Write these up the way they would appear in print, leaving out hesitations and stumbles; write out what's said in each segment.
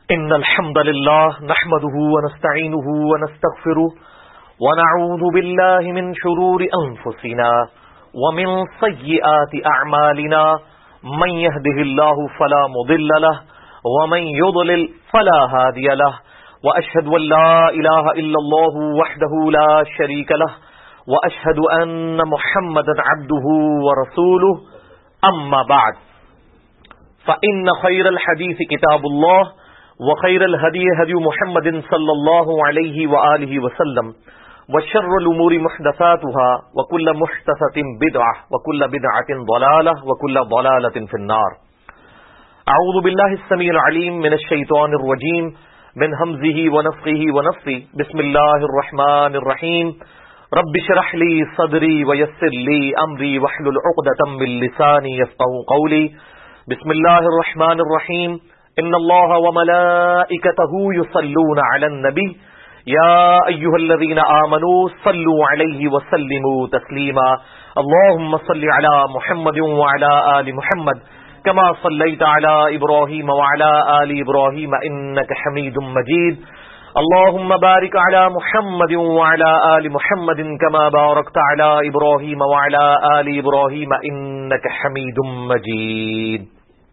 إن الحمد لله نحمده ونستعينه ونستغفره ونعوذ بالله من شرور أنفسنا ومن سيئات أعمالنا من يهده الله فلا مضل له ومن يضلل فلا هادي له وأشهد أن لا إله إلا الله وحده لا شريك له وأشهد أن محمدا عبده ورسوله أما بعد فإن خير الحديث كتاب الله وخير الهدي هدي محمد صلى الله عليه وآله وسلم وشر الأمور محدثاتها وكل محدثة بدعة وكل بدعة ضلالة وكل ضلالة في النار. أعوذ بالله السميع العليم من الشيطان الرجيم من همزه ونفخه ونفثه. بسم الله الرحمن الرحيم. رب اشرح لي صدري ويسر لي أمري واحلل عقدة من لساني يفقهوا قولي. بسم الله الرحمن الرحيم. ان الله وملائكته يصلون على النبي يا ايها الذين آمنوا صلوا عليه وسلموا تسليما. اللهم صل على محمد وعلى آل محمد كما صليت على إبراهيم وعلى آل إبراهيم إنك حميد مجيد. اللهم بارك على محمد وعلى آل محمد كما باركت على إبراهيم وعلى آل إبراهيم إنك حميد مجيد.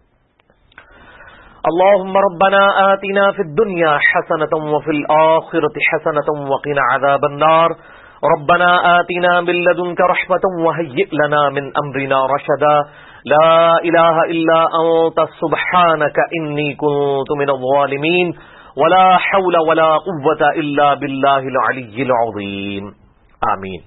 اللهم ربنا آتنا في الدنيا حسنة وفي الآخرة حسنة وقنا عذاب النار. ربنا آتنا من لدنك رحمة وهيئ لنا من أمرنا رشدا. لا إله إلا أنت سبحانك إني كنت من الظالمين. ولا حول ولا قوة إلا بالله العلي العظيم. آمین.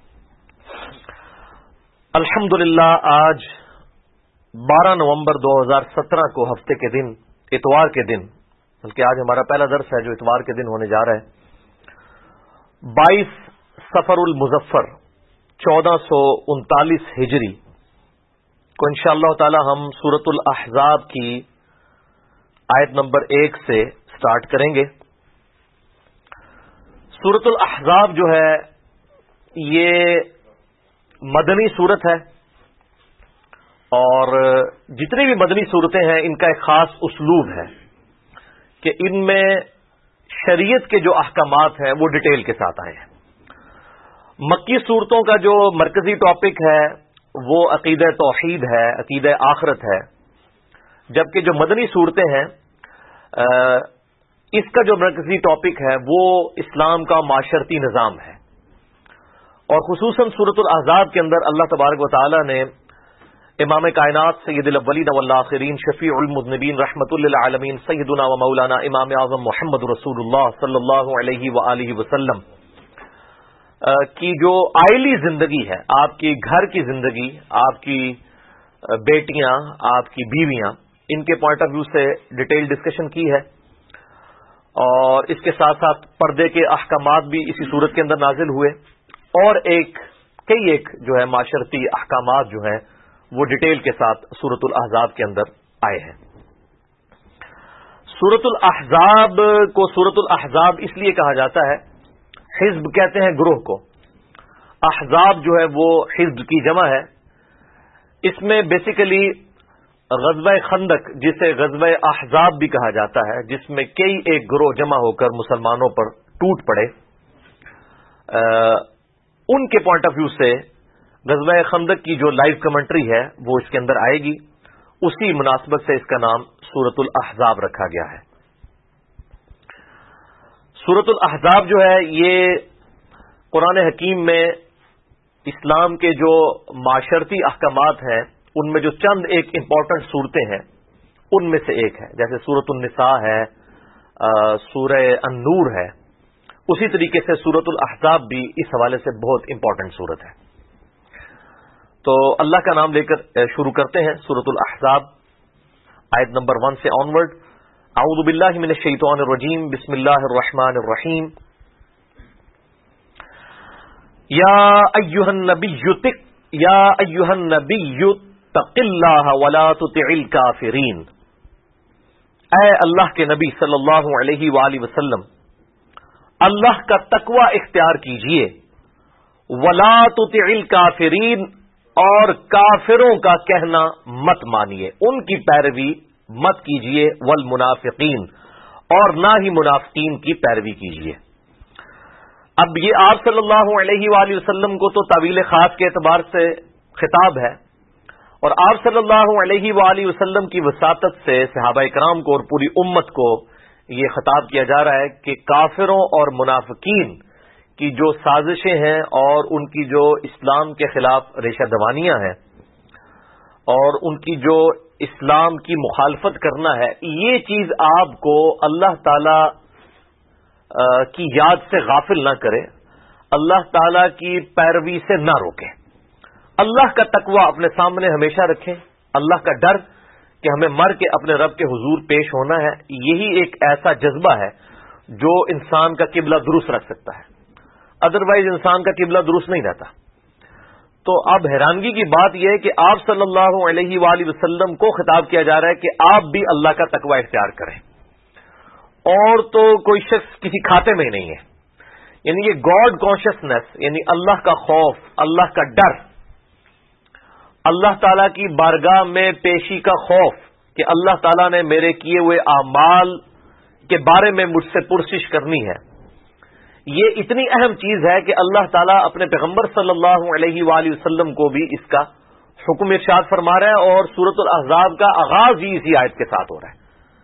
الحمدللہ آج 12 نومبر 2017 کو ہفتے کے دن اتوار کے دن، بلکہ آج ہمارا پہلا درس ہے جو اتوار کے دن ہونے جا رہا ہے، 22 صفر المظفر 1439 ہجری کو انشاءاللہ تعالی ہم سورۃ الاحزاب کی آیت نمبر 1 سے سٹارٹ کریں گے. سورۃ الاحزاب جو ہے یہ مدنی سورت ہے، اور جتنی بھی مدنی صورتیں ہیں ان کا ایک خاص اسلوب ہے کہ ان میں شریعت کے جو احکامات ہیں وہ ڈیٹیل کے ساتھ آئے ہیں. مکی صورتوں کا جو مرکزی ٹاپک ہے وہ عقیدہ توحید ہے، عقیدہ آخرت ہے، جبکہ جو مدنی صورتیں ہیں اس کا جو مرکزی ٹاپک ہے وہ اسلام کا معاشرتی نظام ہے. اور خصوصاً سورۃ الاحزاب کے اندر اللہ تبارک و تعالی نے امام کائنات سید الاولین والآخرین شفیع المذنبین رحمت للعالمین سیدنا و مولانا امام اعظم محمد رسول اللہ صلی اللہ علیہ وآلہ وسلم کی جو آئلی زندگی ہے، آپ کی گھر کی زندگی، آپ کی بیٹیاں، آپ کی بیویاں، ان کے پوائنٹ آف ویو سے ڈیٹیل ڈسکشن کی ہے. اور اس کے ساتھ ساتھ پردے کے احکامات بھی اسی صورت کے اندر نازل ہوئے، اور کئی جو ہے معاشرتی احکامات جو ہیں وہ ڈیٹیل کے ساتھ سورۃ الاحزاب کے اندر آئے ہیں. سورۃ الاحزاب کو سورۃ الاحزاب اس لیے کہا جاتا ہے، حزب کہتے ہیں گروہ کو، احزاب جو ہے وہ حزب کی جمع ہے. اس میں بیسیکلی غزوہ خندق، جسے غزوہ احزاب بھی کہا جاتا ہے، جس میں کئی ایک گروہ جمع ہو کر مسلمانوں پر ٹوٹ پڑے، ان کے پوائنٹ آف ویو سے غزوہ خندق کی جو لائیو کمنٹری ہے وہ اس کے اندر آئے گی. اسی مناسبت سے اس کا نام سورۃ الاحزاب رکھا گیا ہے. سورۃ الاحزاب جو ہے یہ قرآن حکیم میں اسلام کے جو معاشرتی احکامات ہیں ان میں جو چند ایک امپورٹنٹ صورتیں ہیں ان میں سے ایک ہے. جیسے سورۃ النساء ہے، سورہ النور ہے، اسی طریقے سے سورۃ الاحزاب بھی اس حوالے سے بہت امپورٹنٹ صورت ہے. تو اللہ کا نام لے کر شروع کرتے ہیں سورۃ الاحزاب آیت نمبر 1 سے آنورڈ. اعوذ باللہ من الشیطان الرجیم. بسم اللہ الرحمن الرحیم. یا ایھا النبی اتق اللہ ولا تطع الکافرین. اے اللہ کے نبی صلی اللہ علیہ وآلہ وسلم، اللہ کا تقوی اختیار کیجئے، ولا تطع الکافرین، اور کافروں کا کہنا مت مانیے، ان کی پیروی مت کیجیے، والمنافقین، اور نہ ہی منافقین کی پیروی کیجیے۔ اب یہ آپ صلی اللہ علیہ وآلہ وسلم کو تو طویل خاص کے اعتبار سے خطاب ہے، اور آپ صلی اللہ علیہ وآلہ وسلم کی وساطت سے صحابہ کرام کو اور پوری امت کو یہ خطاب کیا جا رہا ہے کہ کافروں اور منافقین کی جو سازشیں ہیں اور ان کی جو اسلام کے خلاف ریشہ دوانیاں ہیں اور ان کی جو اسلام کی مخالفت کرنا ہے، یہ چیز آپ کو اللہ تعالی کی یاد سے غافل نہ کرے، اللہ تعالی کی پیروی سے نہ روکے۔ اللہ کا تقوی اپنے سامنے ہمیشہ رکھیں، اللہ کا ڈر کہ ہمیں مر کے اپنے رب کے حضور پیش ہونا ہے، یہی ایک ایسا جذبہ ہے جو انسان کا قبلہ درست رکھ سکتا ہے، ادروائز انسان کا قبلہ درست نہیں رہتا۔ تو اب حیرانگی کی بات یہ ہے کہ آپ صلی اللہ علیہ وآلہ وسلم کو خطاب کیا جا رہا ہے کہ آپ بھی اللہ کا تقوی اختیار کریں، اور تو کوئی شخص کسی کھاتے میں ہی نہیں ہے، یعنی یہ گاڈ کانشسنس، یعنی اللہ کا خوف، اللہ کا ڈر، اللہ تعالیٰ کی بارگاہ میں پیشی کا خوف کہ اللہ تعالیٰ نے میرے کیے ہوئے اعمال کے بارے میں مجھ سے پرسش کرنی ہے، یہ اتنی اہم چیز ہے کہ اللہ تعالیٰ اپنے پیغمبر صلی اللہ علیہ وآلہ وسلم کو بھی اس کا حکم ارشاد فرما رہا ہے، اور سورۃ الاحزاب کا آغاز ہی اسی آیت کے ساتھ ہو رہا ہے۔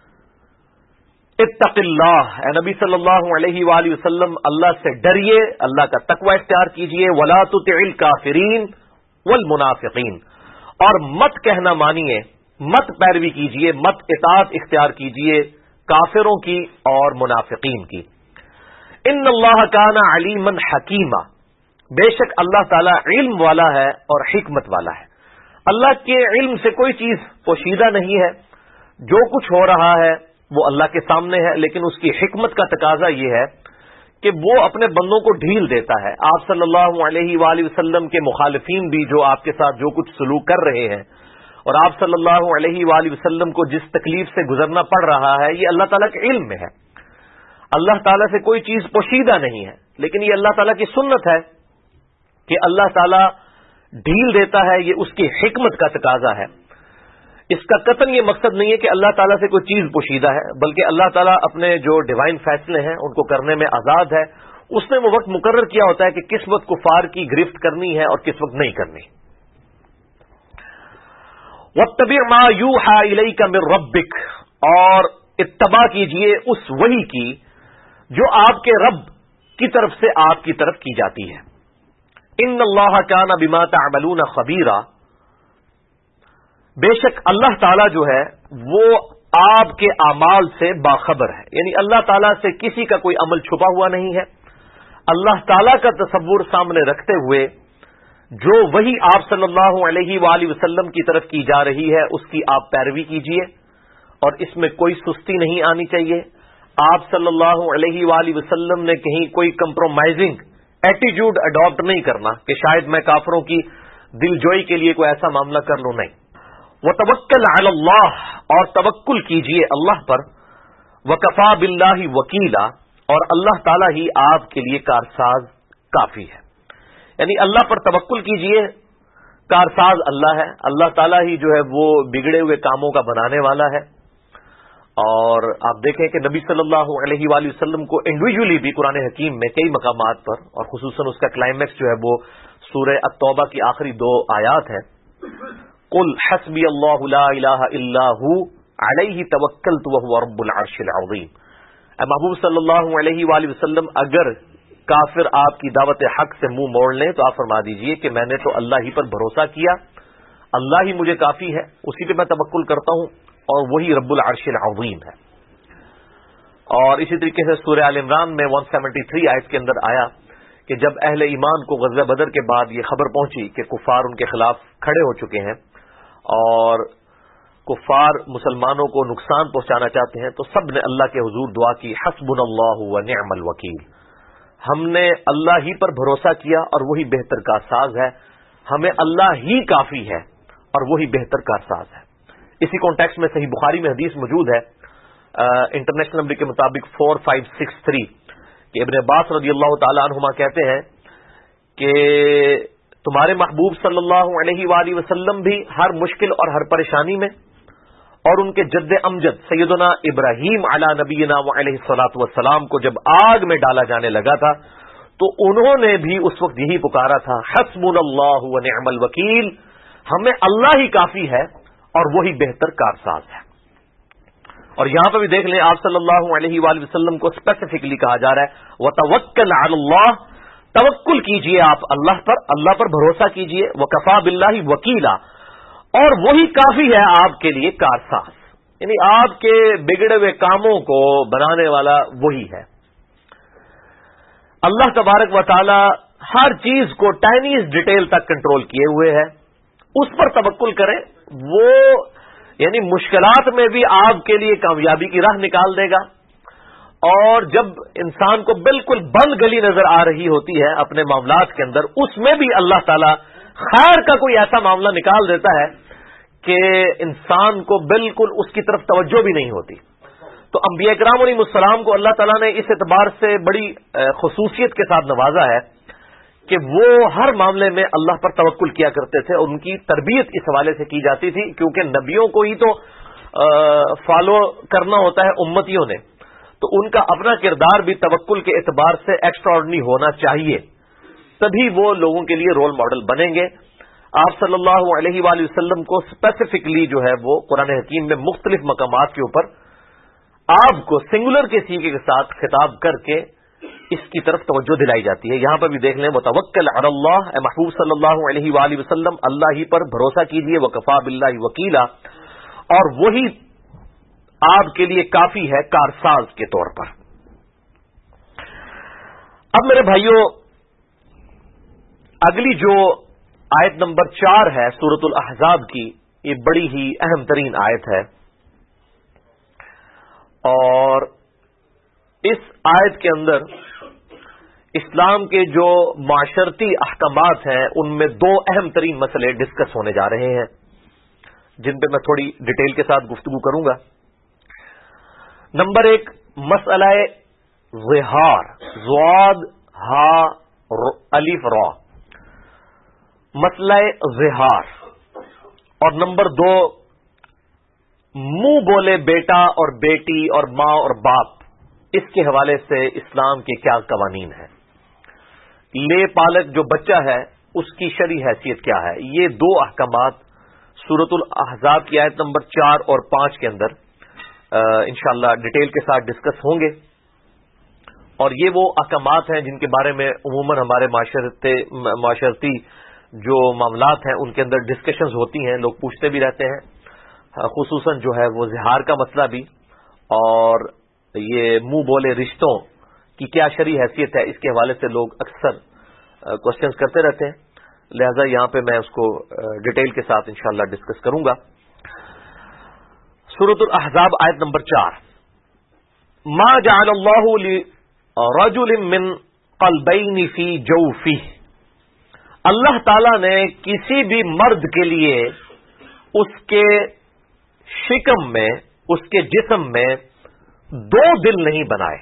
اتق اللہ، اے نبی صلی اللہ علیہ وآلہ وسلم اللہ سے ڈریے، اللہ کا تقوی اختیار کیجئے، ولا تطع الکافرین والمنافقین، اور مت کہنا مانیے، مت پیروی کیجئے، مت اطاعت اختیار کیجئے کافروں کی اور منافقین کی۔ ان اللہ کان علیما حکیما، بے شک اللہ تعالی علم والا ہے اور حکمت والا ہے۔ اللہ کے علم سے کوئی چیز پوشیدہ نہیں ہے، جو کچھ ہو رہا ہے وہ اللہ کے سامنے ہے، لیکن اس کی حکمت کا تقاضا یہ ہے کہ وہ اپنے بندوں کو ڈھیل دیتا ہے۔ آپ صلی اللہ علیہ وآلہ وسلم کے مخالفین بھی جو آپ کے ساتھ جو کچھ سلوک کر رہے ہیں، اور آپ صلی اللہ علیہ وآلہ وسلم کو جس تکلیف سے گزرنا پڑ رہا ہے، یہ اللہ تعالیٰ کے علم میں ہے۔ اللہ تعالیٰ سے کوئی چیز پوشیدہ نہیں ہے، لیکن یہ اللہ تعالیٰ کی سنت ہے کہ اللہ تعالیٰ ڈھیل دیتا ہے، یہ اس کی حکمت کا تقاضا ہے۔ اس کا قطعاً یہ مقصد نہیں ہے کہ اللہ تعالیٰ سے کوئی چیز پوشیدہ ہے، بلکہ اللہ تعالیٰ اپنے جو ڈیوائن فیصلے ہیں ان کو کرنے میں آزاد ہے۔ اس نے وہ وقت مقرر کیا ہوتا ہے کہ کس وقت کفار کی گرفت کرنی ہے اور کس وقت نہیں کرنی۔ وَاتَّبِعْ مَا يُوحَىٰ إِلَيْكَ مِن رَبِّكَ، اور اتباع کیجئے اس وحی کی جو آپ کے رب کی طرف سے آپ کی طرف کی جاتی ہے۔ ان اللہ کان بما تعملون خبیرا، بے شک اللہ تعالیٰ جو ہے وہ آپ کے اعمال سے باخبر ہے، یعنی اللہ تعالیٰ سے کسی کا کوئی عمل چھپا ہوا نہیں ہے۔ اللہ تعالیٰ کا تصور سامنے رکھتے ہوئے جو وحی آپ صلی اللہ علیہ وآلہ وسلم کی طرف کی جا رہی ہے اس کی آپ پیروی کیجئے، اور اس میں کوئی سستی نہیں آنی چاہیے۔ آپ صلی اللہ علیہ وآلہ وسلم نے کہیں کوئی کمپرومائزنگ ایٹیٹیوڈ اڈاپٹ نہیں کرنا کہ شاید میں کافروں کی دل جوئی کے لیے کوئی ایسا معاملہ کر لوں، نہیں۔ وَتَوَكَّلْ عَلَى اللَّهِ، اور توکل کیجئے اللہ پر، وَكَفَى بِاللَّهِ وَكِيلًا، اور اللہ تعالیٰ ہی آپ کے لیے کارساز کافی ہے۔ یعنی اللہ پر توکل کیجئے، کارساز اللہ ہے، اللہ تعالیٰ ہی جو ہے وہ بگڑے ہوئے کاموں کا بنانے والا ہے۔ اور آپ دیکھیں کہ نبی صلی اللہ علیہ وآلہ وسلم کو انڈیویجولی بھی قرآن حکیم میں کئی مقامات پر، اور خصوصاً اس کا کلائمیکس جو ہے وہ سورہ التوبہ کی آخری 2 آیات ہے، قل حسبی اللہ لا الہ الا ہو علیہ توکلت وہو رب العرش العظیم۔ اے محبوب صلی اللہ علیہ وآلہ وسلم، اگر کافر آپ کی دعوت حق سے منہ موڑ لیں تو آپ فرما دیجئے کہ میں نے تو اللہ ہی پر بھروسہ کیا، اللہ ہی مجھے کافی ہے، اسی پہ میں توکل کرتا ہوں، اور وہی رب العرش العظیم ہے۔ اور اسی طریقے سے سورہ آل عمران میں 173 آیت کے اندر آیا کہ جب اہل ایمان کو غزوہ بدر کے بعد یہ خبر پہنچی کہ کفار ان کے خلاف کھڑے ہو چکے ہیں اور کفار مسلمانوں کو نقصان پہنچانا چاہتے ہیں، تو سب نے اللہ کے حضور دعا کی، حسبنا اللہ ونعم الوکیل، ہم نے اللہ ہی پر بھروسہ کیا اور وہی بہتر کارساز ہے، ہمیں اللہ ہی کافی ہے اور وہی بہتر کارساز ہے۔ اسی کانٹیکسٹ میں صحیح بخاری میں حدیث موجود ہے، انٹرنیشنل نمبر کے مطابق 4563، کہ ابن عباس رضی اللہ تعالی عنہما کہتے ہیں کہ تمہارے محبوب صلی اللہ علیہ وآلہ وسلم بھی ہر مشکل اور ہر پریشانی میں اور ان کے جد امجد سیدنا ابراہیم علی نبینا علیہ الصلوۃ والسلام کو جب آگ میں ڈالا جانے لگا تھا تو انہوں نے بھی اس وقت یہی پکارا تھا، حسبنا اللہ ونعم الوکیل، ہمیں اللہ ہی کافی ہے اور وہی بہتر کارساز ہے۔ اور یہاں پہ بھی دیکھ لیں، آپ صلی اللہ علیہ وآلہ وسلم کو اسپیسیفکلی کہا جا رہا ہے وتوکل علی اللہ، توکل کیجئے آپ اللہ پر بھروسہ کیجئے، وکفا باللہ وکیلا، اور وہی کافی ہے آپ کے لیے کارساز، یعنی آپ کے بگڑے ہوئے کاموں کو بنانے والا وہی ہے۔ اللہ تبارک و تعالی ہر چیز کو ٹائنیز ڈیٹیل تک کنٹرول کیے ہوئے ہے، اس پر توکل کریں، وہ یعنی مشکلات میں بھی آپ کے لیے کامیابی کی راہ نکال دے گا۔ اور جب انسان کو بالکل بند گلی نظر آ رہی ہوتی ہے اپنے معاملات کے اندر، اس میں بھی اللہ تعالی خیر کا کوئی ایسا معاملہ نکال دیتا ہے کہ انسان کو بالکل اس کی طرف توجہ بھی نہیں ہوتی۔ تو انبیاء کرام علیہ السلام کو اللہ تعالیٰ نے اس اعتبار سے بڑی خصوصیت کے ساتھ نوازا ہے کہ وہ ہر معاملے میں اللہ پر توکل کیا کرتے تھے، ان کی تربیت اس حوالے سے کی جاتی تھی، کیونکہ نبیوں کو ہی تو فالو کرنا ہوتا ہے امتیوں نے، تو ان کا اپنا کردار بھی توکل کے اعتبار سے ایکسٹراڈنری ہونا چاہیے، تبھی وہ لوگوں کے لیے رول ماڈل بنیں گے۔ آپ صلی اللہ علیہ وآلہ وسلم کو اسپیسیفکلی جو ہے وہ قرآن حکیم میں مختلف مقامات کے اوپر آپ کو سنگولر کے سیغے کے ساتھ خطاب کر کے اس کی طرف توجہ دلائی جاتی ہے۔ یہاں پر بھی دیکھ لیں وتوکل علی اللہ، اے محبوب صلی اللہ علیہ وآلہ وسلم اللہ ہی پر بھروسہ کیجیے، وکفا باللہ وکیلا، اور وہی آپ کے لیے کافی ہے کارساز کے طور پر۔ اب میرے بھائیوں، اگلی جو آیت نمبر 4 ہے سورۃ الاحزاب کی، یہ بڑی ہی اہم ترین آیت ہے، اور اس آیت کے اندر اسلام کے جو معاشرتی احکامات ہیں ان میں 2 اہم ترین مسئلے ڈسکس ہونے جا رہے ہیں، جن پہ میں تھوڑی ڈیٹیل کے ساتھ گفتگو کروں گا۔ نمبر 1 مسئلہ ظہار، ضاد ہا الف را، مسئلہ ظہار، اور نمبر 2 منہ بولے بیٹا اور بیٹی اور ماں اور باپ، اس کے حوالے سے اسلام کے کیا قوانین ہیں، لے پالک جو بچہ ہے اس کی شرعی حیثیت کیا ہے، یہ 2 احکامات سورۃ الاحزاب کی آیت نمبر 4 اور 5 کے اندر انشاءاللہ ڈیٹیل کے ساتھ ڈسکس ہوں گے۔ اور یہ وہ احکامات ہیں جن کے بارے میں عموماً ہمارے معاشرتی جو معاملات ہیں ان کے اندر ڈسکشنز ہوتی ہیں، لوگ پوچھتے بھی رہتے ہیں، خصوصاً جو ہے وہ زہار کا مسئلہ بھی، اور یہ منہ بولے رشتوں کی کیا شرعی حیثیت ہے، اس کے حوالے سے لوگ اکثر کوشچنز کرتے رہتے ہیں، لہذا یہاں پہ میں اس کو ڈیٹیل کے ساتھ انشاءاللہ ڈسکس کروں گا۔ سورۃ الاحزاب آیت نمبر 4، ما جعل اللہ لرجل من قلبین فی جوفہ، اللہ تعالی نے کسی بھی مرد کے لیے اس کے شکم میں، اس کے جسم میں 2 دل نہیں بنائے۔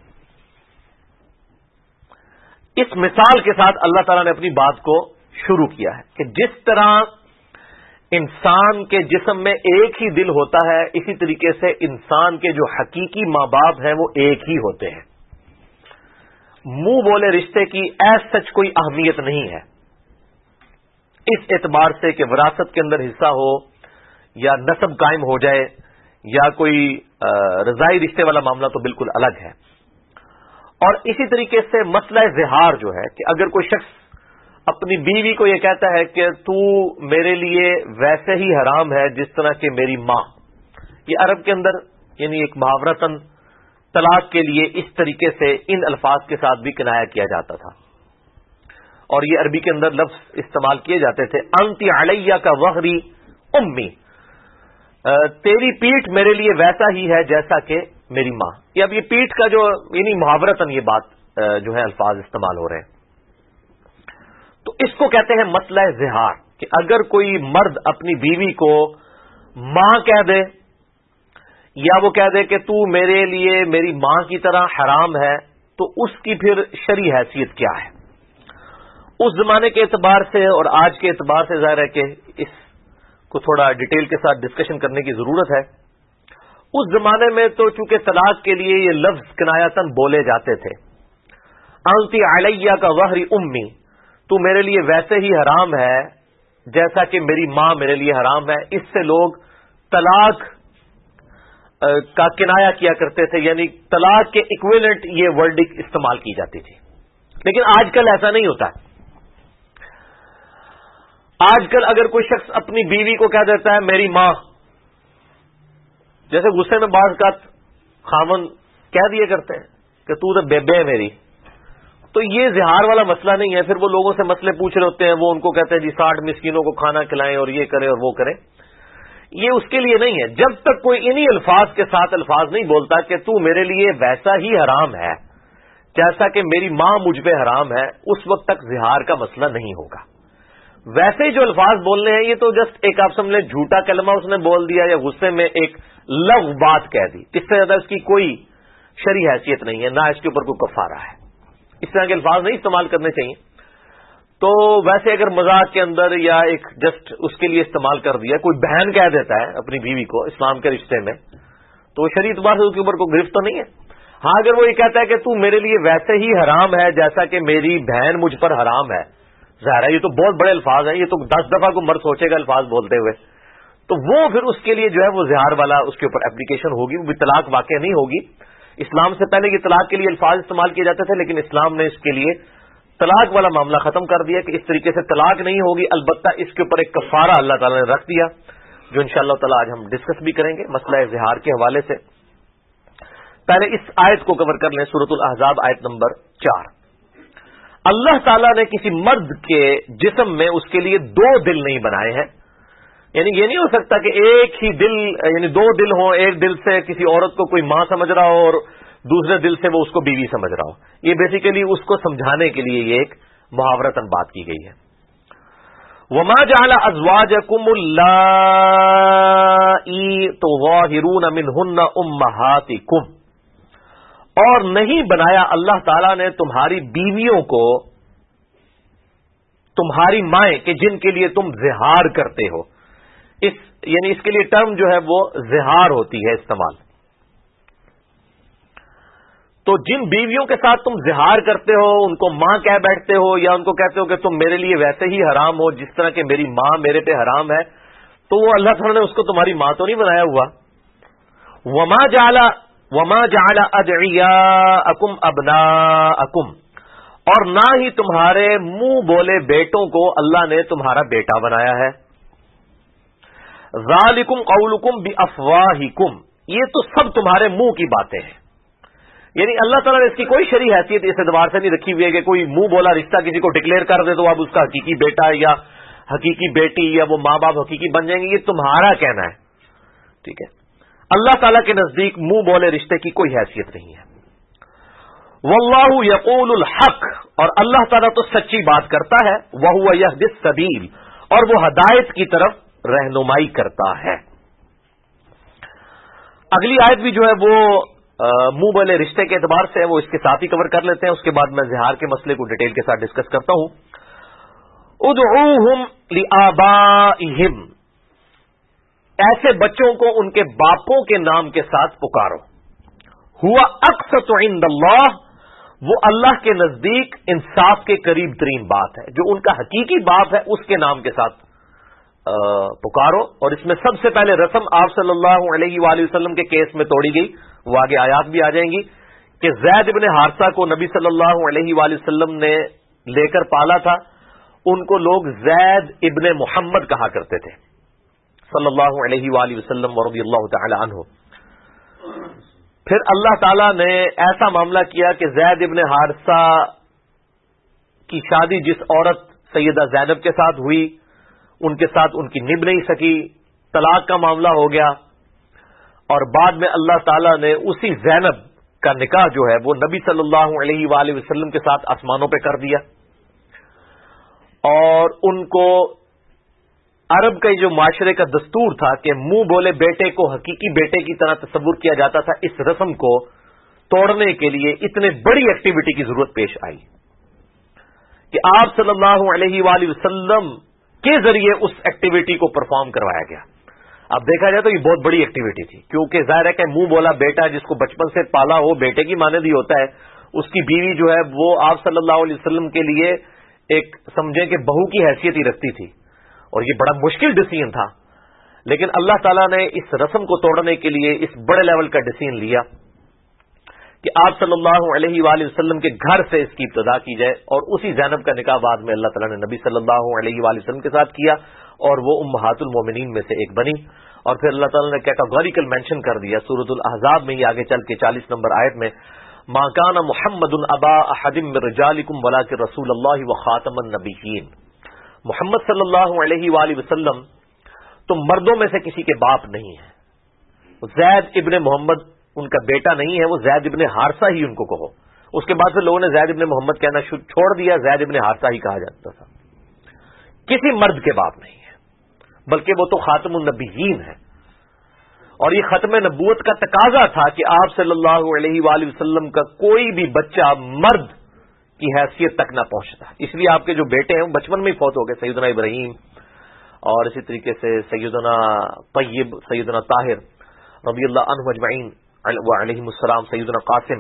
اس مثال کے ساتھ اللہ تعالیٰ نے اپنی بات کو شروع کیا ہے کہ جس طرح انسان کے جسم میں ایک ہی دل ہوتا ہے، اسی طریقے سے انسان کے جو حقیقی ماں باپ ہیں وہ ایک ہی ہوتے ہیں۔ منہ بولے رشتے کی ایز سچ کوئی اہمیت نہیں ہے، اس اعتبار سے کہ وراثت کے اندر حصہ ہو یا نسب قائم ہو جائے یا کوئی رضائی رشتے والا معاملہ تو بالکل الگ ہے۔ اور اسی طریقے سے مسئلہ زہار جو ہے کہ اگر کوئی شخص اپنی بیوی کو یہ کہتا ہے کہ تو میرے لیے ویسے ہی حرام ہے جس طرح کہ میری ماں، یہ عرب کے اندر یعنی ایک محاورتاً طلاق کے لیے اس طریقے سے ان الفاظ کے ساتھ بھی کنایا کیا جاتا تھا، اور یہ عربی کے اندر لفظ استعمال کیے جاتے تھے، انتی علیہ کا وغری امی، تیری پیٹھ میرے لیے ویسا ہی ہے جیسا کہ میری ماں۔ یہ اب یہ پیٹھ کا جو یعنی محاورتاً یہ بات جو ہے الفاظ استعمال ہو رہے ہیں، تو اس کو کہتے ہیں مسئلہ زہار، کہ اگر کوئی مرد اپنی بیوی کو ماں کہہ دے یا وہ کہہ دے کہ تو میرے لیے میری ماں کی طرح حرام ہے، تو اس کی پھر شرعی حیثیت کیا ہے؟ اس زمانے کے اعتبار سے اور آج کے اعتبار سے ظاہر ہے کہ اس کو تھوڑا ڈیٹیل کے ساتھ ڈسکشن کرنے کی ضرورت ہے. اس زمانے میں تو چونکہ طلاق کے لیے یہ لفظ کنایتاً بولے جاتے تھے. انتی علیہ کا ظہر امی، تو میرے لیے ویسے ہی حرام ہے جیسا کہ میری ماں میرے لیے حرام ہے. اس سے لوگ طلاق کا کنایا کیا کرتے تھے، یعنی طلاق کے ایکویلنٹ یہ ورڈنگ استعمال کی جاتی تھی. لیکن آج کل ایسا نہیں ہوتا. آج کل اگر کوئی شخص اپنی بیوی کو کہہ دیتا ہے میری ماں، جیسے غصے میں بعض کا خاوند کہہ دیے کرتے ہیں کہ تو بیبے ہے میری، تو یہ زہار والا مسئلہ نہیں ہے. پھر وہ لوگوں سے مسئلے پوچھ رہے ہوتے ہیں، وہ ان کو کہتے ہیں جی 60 مسکینوں کو کھانا کھلائیں اور یہ کریں اور وہ کریں. یہ اس کے لیے نہیں ہے. جب تک کوئی انہی الفاظ کے ساتھ الفاظ نہیں بولتا کہ تو میرے لیے ویسا ہی حرام ہے جیسا کہ میری ماں مجھ پہ حرام ہے، اس وقت تک زہار کا مسئلہ نہیں ہوگا. ویسے ہی جو الفاظ بولنے ہیں یہ تو جسٹ ایک آپ سمجھ لیں جھوٹا کلمہ اس نے بول دیا یا غصے میں ایک لغو بات کہہ دی، اس سے زیادہ اس کی کوئی شرعی حیثیت نہیں ہے، نہ اس کے اوپر کوئی کفارہ ہے. اس طرح کے الفاظ نہیں استعمال کرنے چاہیے. تو ویسے اگر مذاق کے اندر یا ایک جسٹ اس کے لیے استعمال کر دیا، کوئی بہن کہہ دیتا ہے اپنی بیوی کو اسلام کے رشتے میں، تو شرعی اعتبار سے اس کے اوپر کوئی گرفت تو نہیں ہے. ہاں اگر وہ یہ کہتا ہے کہ تو میرے لیے ویسے ہی حرام ہے جیسا کہ میری بہن مجھ پر حرام ہے، ظاہر ہے یہ تو بہت بڑے الفاظ ہیں، یہ تو 10 دفعہ کو مرد سوچے گا الفاظ بولتے ہوئے، تو وہ پھر اس کے لیے جو ہے وہ زہار والا اس کے اوپر اپلیکیشن ہوگی، وہ بھی طلاق واقع نہیں ہوگی. اسلام سے پہلے یہ طلاق کے لیے الفاظ استعمال کیے جاتے تھے، لیکن اسلام نے اس کے لیے طلاق والا معاملہ ختم کر دیا کہ اس طریقے سے طلاق نہیں ہوگی. البتہ اس کے اوپر ایک کفارہ اللہ تعالیٰ نے رکھ دیا جو انشاءاللہ تعالیٰ آج ہم ڈسکس بھی کریں گے مسئلہ زہار کے حوالے سے. پہلے اس آیت کو کور کر لیں، سورۃ الاحزاب آیت نمبر 4. اللہ تعالیٰ نے کسی مرد کے جسم میں اس کے لیے 2 دل نہیں بنائے ہیں. یعنی یہ نہیں ہو سکتا کہ ایک ہی دل، یعنی 2 دل ہوں، ایک دل سے کسی عورت کو کوئی ماں سمجھ رہا ہو اور دوسرے دل سے وہ اس کو بیوی سمجھ رہا ہو. یہ بیسیکلی اس کو سمجھانے کے لیے یہ ایک محاورتاً بات کی گئی ہے. وما جعل ازواجکم اللائی تظاہرون منہن امہاتکم، اور نہیں بنایا اللہ تعالیٰ نے تمہاری بیویوں کو تمہاری مائیں کہ جن کے لیے تم زہار کرتے ہو. یعنی اس کے لیے ٹرم جو ہے وہ زہار ہوتی ہے استعمال. تو جن بیویوں کے ساتھ تم زہار کرتے ہو، ان کو ماں کہہ بیٹھتے ہو یا ان کو کہتے ہو کہ تم میرے لیے ویسے ہی حرام ہو جس طرح کہ میری ماں میرے پہ حرام ہے، تو وہ اللہ تعالیٰ نے اس کو تمہاری ماں تو نہیں بنایا ہوا. وما جعل ادعیاءکم ابناءکم، اور نہ ہی تمہارے منہ بولے بیٹوں کو اللہ نے تمہارا بیٹا بنایا ہے. ذالکم قولکم بافواہکم، یہ تو سب تمہارے منہ کی باتیں ہیں. یعنی اللہ تعالیٰ نے اس کی کوئی شرعی حیثیت اس اعتبار سے نہیں رکھی ہوئی ہے کہ کوئی منہ بولا رشتہ کسی کو ڈکلیئر کر دے تو اب اس کا حقیقی بیٹا یا حقیقی بیٹی یا وہ ماں باپ حقیقی بن جائیں گے. یہ تمہارا کہنا ہے، ٹھیک ہے. اللہ تعالیٰ کے نزدیک منہ بولے رشتے کی کوئی حیثیت نہیں ہے. واللہ یقول الحق، اور اللہ تعالیٰ تو سچی بات کرتا ہے. وہو یہدی السبیل، اور وہ ہدایت کی طرف رہنمائی کرتا ہے. اگلی آیت بھی جو ہے وہ منہ بولے رشتے کے اعتبار سے وہ اس کے ساتھ ہی کور کر لیتے ہیں. اس کے بعد میں زہار کے مسئلے کو ڈیٹیل کے ساتھ ڈسکس کرتا ہوں. ادعوہم لآبائہم، ایسے بچوں کو ان کے باپوں کے نام کے ساتھ پکارو. ہوا اقسط عند اللہ، وہ اللہ کے نزدیک انصاف کے قریب ترین بات ہے. جو ان کا حقیقی باپ ہے اس کے نام کے ساتھ پکارو. اور اس میں سب سے پہلے رسم آپ صلی اللہ علیہ وآلہ وسلم کے کیس میں توڑی گئی، وہ آگے آیات بھی آ جائیں گی کہ زید ابن حارثہ کو نبی صلی اللہ علیہ وآلہ وسلم نے لے کر پالا تھا. ان کو لوگ زید ابن محمد کہا کرتے تھے صلی اللہ علیہ وآلہ وسلم ورضی اللہ تعالی عنہ. پھر اللہ تعالیٰ نے ایسا معاملہ کیا کہ زید ابن حارثہ کی شادی جس عورت سیدہ زینب کے ساتھ ہوئی ان کے ساتھ ان کی نبھ نہیں سکی، طلاق کا معاملہ ہو گیا. اور بعد میں اللہ تعالیٰ نے اسی زینب کا نکاح جو ہے وہ نبی صلی اللہ علیہ وآلہ وسلم کے ساتھ آسمانوں پہ کر دیا. اور ان کو عرب کا جو معاشرے کا دستور تھا کہ منہ بولے بیٹے کو حقیقی بیٹے کی طرح تصور کیا جاتا تھا، اس رسم کو توڑنے کے لیے اتنے بڑی ایکٹیویٹی کی ضرورت پیش آئی کہ آپ صلی اللہ علیہ وآلہ وسلم کے ذریعے اس ایکٹیویٹی کو پرفارم کروایا گیا. اب دیکھا جائے تو یہ بہت بڑی ایکٹیویٹی تھی، کیونکہ ظاہر ہے کہ منہ بولا بیٹا جس کو بچپن سے پالا ہو بیٹے کی مانند ہی ہوتا ہے، اس کی بیوی جو ہے وہ آپ صلی اللہ علیہ وسلم کے لیے ایک سمجھیں کہ بہو کی حیثیت ہی رکھتی تھی، اور یہ بڑا مشکل ڈیسیژن تھا. لیکن اللہ تعالیٰ نے اس رسم کو توڑنے کے لیے اس بڑے لیول کا ڈیسیژن لیا کہ آپ صلی اللہ علیہ وآلہ وسلم کے گھر سے اس کی ابتدا کی جائے، اور اسی زینب کا نکاح بعد میں اللہ تعالیٰ نے نبی صلی اللہ علیہ وآلہ وسلم کے ساتھ کیا، اور وہ امہات المومنین میں سے ایک بنی. اور پھر اللہ تعالیٰ نے کیٹاگوریکل مینشن کر دیا سورۃ الاحزاب میں، یہ آگے چل کے 40 نمبر آیت میں، ما کان محمد ابا احد من رجالکم ولکن رسول اللہ وخاتم النبیین. محمد صلی اللہ علیہ وآلہ وسلم تو مردوں میں سے کسی کے باپ نہیں ہے. زید ابن محمد ان کا بیٹا نہیں ہے، وہ زید ابن حارثہ ہی ان کو کہو. اس کے بعد پھر لوگوں نے زید ابن محمد کہنا چھوڑ دیا، زید ابن حارثہ ہی کہا جاتا تھا. کسی مرد کے باپ نہیں ہے، بلکہ وہ تو خاتم النبیین ہے. اور یہ ختم نبوت کا تقاضا تھا کہ آپ صلی اللہ علیہ وآلہ وسلم کا کوئی بھی بچہ مرد کی حیثیت تک نہ پہنچتا. اس لیے آپ کے جو بیٹے ہیں وہ بچپن میں ہی فوت ہو گئے، سیدنا ابراہیم، اور اسی طریقے سے سیدنا طیب، سیدنا طاہر رضی اللہ عنہ اجمعین وعلیہم السلام، سیدنا قاسم.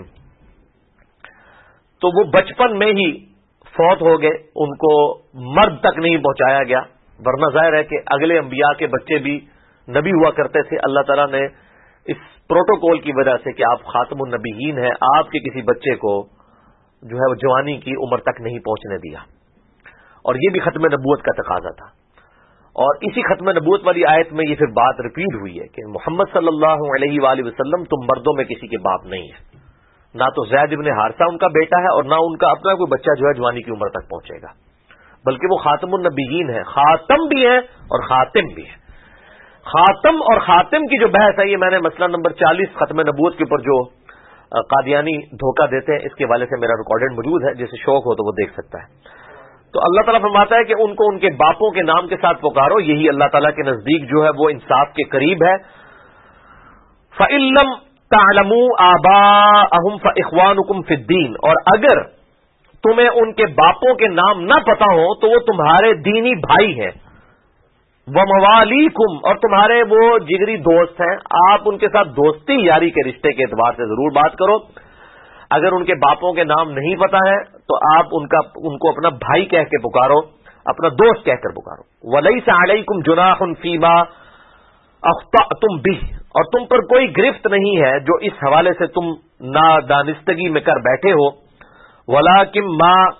تو وہ بچپن میں ہی فوت ہو گئے، ان کو مرد تک نہیں پہنچایا گیا. ورنہ ظاہر ہے کہ اگلے انبیاء کے بچے بھی نبی ہوا کرتے تھے. اللہ تعالیٰ نے اس پروٹوکول کی وجہ سے کہ آپ خاتم النبیین ہیں، آپ کے کسی بچے کو جو ہے وہ جوانی کی عمر تک نہیں پہنچنے دیا. اور یہ بھی ختم نبوت کا تقاضا تھا. اور اسی ختم نبوت والی آیت میں یہ پھر بات ریپیٹ ہوئی ہے کہ محمد صلی اللہ علیہ وآلہ وسلم تم مردوں میں کسی کے باپ نہیں ہے. نہ تو زید ابن حارثہ ان کا بیٹا ہے، اور نہ ان کا اپنا کوئی بچہ جو ہے جوانی کی عمر تک پہنچے گا، بلکہ وہ خاتم النبیین ہے. خاتم بھی ہے اور خاتم بھی ہے. خاتم اور خاتم کی جو بحث ہے، یہ میں نے مسئلہ نمبر 40 ختم نبوت کے اوپر جو قادیانی دھوکہ دیتے ہیں، اس کے حوالے سے میرا ریکارڈڈ موجود ہے، جسے شوق ہو تو وہ دیکھ سکتا ہے. تو اللہ تعالیٰ فرماتا ہے کہ ان کو ان کے باپوں کے نام کے ساتھ پکارو، یہی اللہ تعالیٰ کے نزدیک جو ہے وہ انصاف کے قریب ہے. فَإِن لَّمْ تَعْلَمُوا آبَاءَهُمْ فَإِخْوَانُكُمْ فِي الدِّينِ، اور اگر تمہیں ان کے باپوں کے نام نہ پتا ہو تو وہ تمہارے دینی بھائی ہیں. وَمَوَالِيكُمْ، اور تمہارے وہ جگری دوست ہیں، آپ ان کے ساتھ دوستی یاری کے رشتے کے اعتبار سے ضرور بات کرو. اگر ان کے باپوں کے نام نہیں پتا ہے تو آپ ان کو اپنا بھائی کہہ کے پکارو، اپنا دوست کہہ کر پکارو. وَلَيْسَ عَلَيْكُمْ جُنَاحٌ فِي مَا أَخْطَأْتُمْ بِهِ، اور تم پر کوئی گرفت نہیں ہے جو اس حوالے سے تم نادانستگی میں کر بیٹھے ہو. وَلَكِن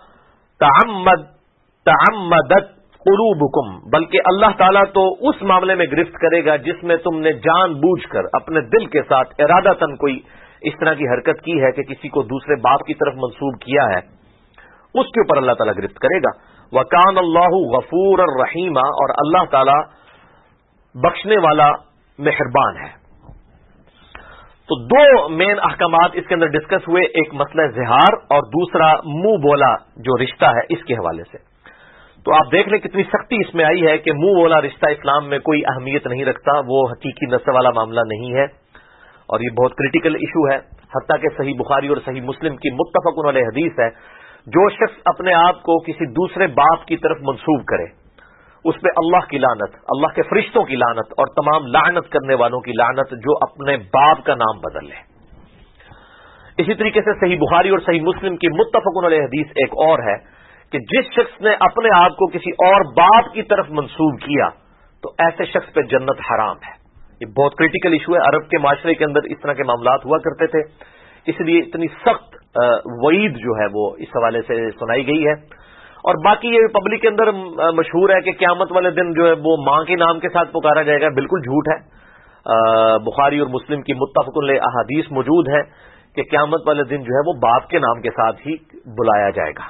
مَا تَعَمَّدَتْ قُلُوبُكُمْ، بلکہ اللہ تعالیٰ تو اس معاملے میں گرفت کرے گا جس میں تم نے جان بوجھ کر اپنے دل کے ساتھ ارادتاً کوئی اس طرح کی حرکت کی ہے کہ کسی کو دوسرے باپ کی طرف منسوب کیا ہے، اس کے اوپر اللہ تعالیٰ گرفت کرے گا. وَكَانَ اللَّهُ غَفُورًا رَحِيمًا، اور اللہ تعالیٰ بخشنے والا مہربان ہے. تو دو مین احکامات اس کے اندر ڈسکس ہوئے، ایک مسئلہ زہار اور دوسرا منہ بولا جو رشتہ ہے اس کے حوالے سے. تو آپ دیکھ لیں کتنی سختی اس میں آئی ہے کہ منہ بولا رشتہ اسلام میں کوئی اہمیت نہیں رکھتا، وہ حقیقی نسب والا معاملہ نہیں ہے، اور یہ بہت کریٹیکل ایشو ہے. حتیٰ کہ صحیح بخاری اور صحیح مسلم کی متفق علیہ حدیث ہے، جو شخص اپنے آپ کو کسی دوسرے باپ کی طرف منسوب کرے اس پہ اللہ کی لعنت، اللہ کے فرشتوں کی لعنت، اور تمام لعنت کرنے والوں کی لعنت جو اپنے باپ کا نام بدل لے. اسی طریقے سے صحیح بخاری اور صحیح مسلم کی متفق علیہ حدیث ایک اور ہے کہ جس شخص نے اپنے آپ کو کسی اور باپ کی طرف منسوب کیا تو ایسے شخص پہ جنت حرام ہے. یہ بہت کریٹیکل ایشو ہے. عرب کے معاشرے کے اندر اس طرح کے معاملات ہوا کرتے تھے، اس لیے اتنی سخت وعید جو ہے وہ اس حوالے سے سنائی گئی ہے. اور باقی یہ پبلک کے اندر مشہور ہے کہ قیامت والے دن جو ہے وہ ماں کے نام کے ساتھ پکارا جائے گا، بالکل جھوٹ ہے. بخاری اور مسلم کی متفق علیہ احادیث موجود ہے کہ قیامت والے دن جو ہے وہ باپ کے نام کے ساتھ ہی بلایا جائے گا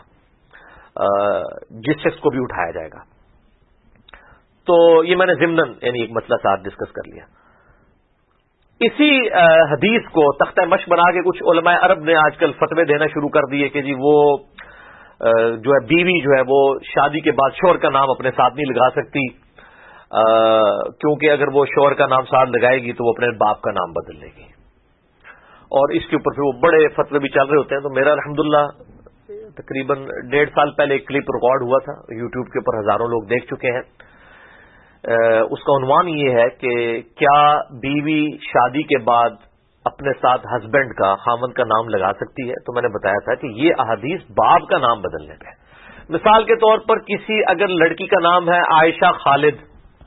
جس شخص کو بھی اٹھایا جائے گا. تو یہ میں نے ضمناً یعنی ایک مسئلہ ساتھ ڈسکس کر لیا. اسی حدیث کو تختہ مشق بنا کے کچھ علماء عرب نے آج کل فتوے دینا شروع کر دیے کہ جی وہ جو ہے بیوی جو ہے وہ شادی کے بعد شوہر کا نام اپنے ساتھ نہیں لگا سکتی، کیونکہ اگر وہ شوہر کا نام ساتھ لگائے گی تو وہ اپنے باپ کا نام بدل لے گی. اور اس کے اوپر پھر وہ بڑے فتوے بھی چل رہے ہوتے ہیں. تو میرا الحمدللہ تقریباً 1.5 سال پہلے ایک کلپ ریکارڈ ہوا تھا، یوٹیوب کے اوپر ہزاروں لوگ دیکھ چکے ہیں. اس کا عنوان یہ ہے کہ کیا بیوی شادی کے بعد اپنے ساتھ ہسبینڈ کا، خاوند کا نام لگا سکتی ہے؟ تو میں نے بتایا تھا کہ یہ احادیث باپ کا نام بدلنے پہ. مثال کے طور پر کسی اگر لڑکی کا نام ہے عائشہ خالد،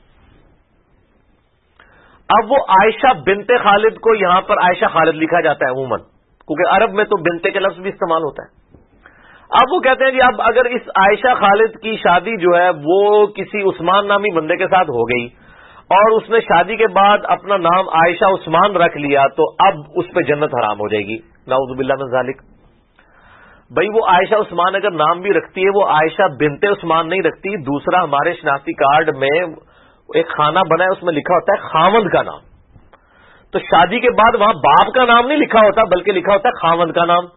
اب وہ عائشہ بنت خالد کو یہاں پر عائشہ خالد لکھا جاتا ہے عموماً، کیونکہ عرب میں تو بنتے کے لفظ بھی استعمال ہوتا ہے. اب وہ کہتے ہیں جی اب اگر اس عائشہ خالد کی شادی جو ہے وہ کسی عثمان نامی بندے کے ساتھ ہو گئی اور اس نے شادی کے بعد اپنا نام عائشہ عثمان رکھ لیا تو اب اس پہ جنت حرام ہو جائے گی، نعوذ باللہ من ذالک. بھئی وہ عائشہ عثمان اگر نام بھی رکھتی ہے وہ عائشہ بنت عثمان نہیں رکھتی. دوسرا ہمارے شناختی کارڈ میں ایک خانہ بنا ہے، اس میں لکھا ہوتا ہے خاوند کا نام. تو شادی کے بعد وہاں باپ کا نام نہیں لکھا ہوتا بلکہ لکھا ہوتا ہے خاوند کا نام.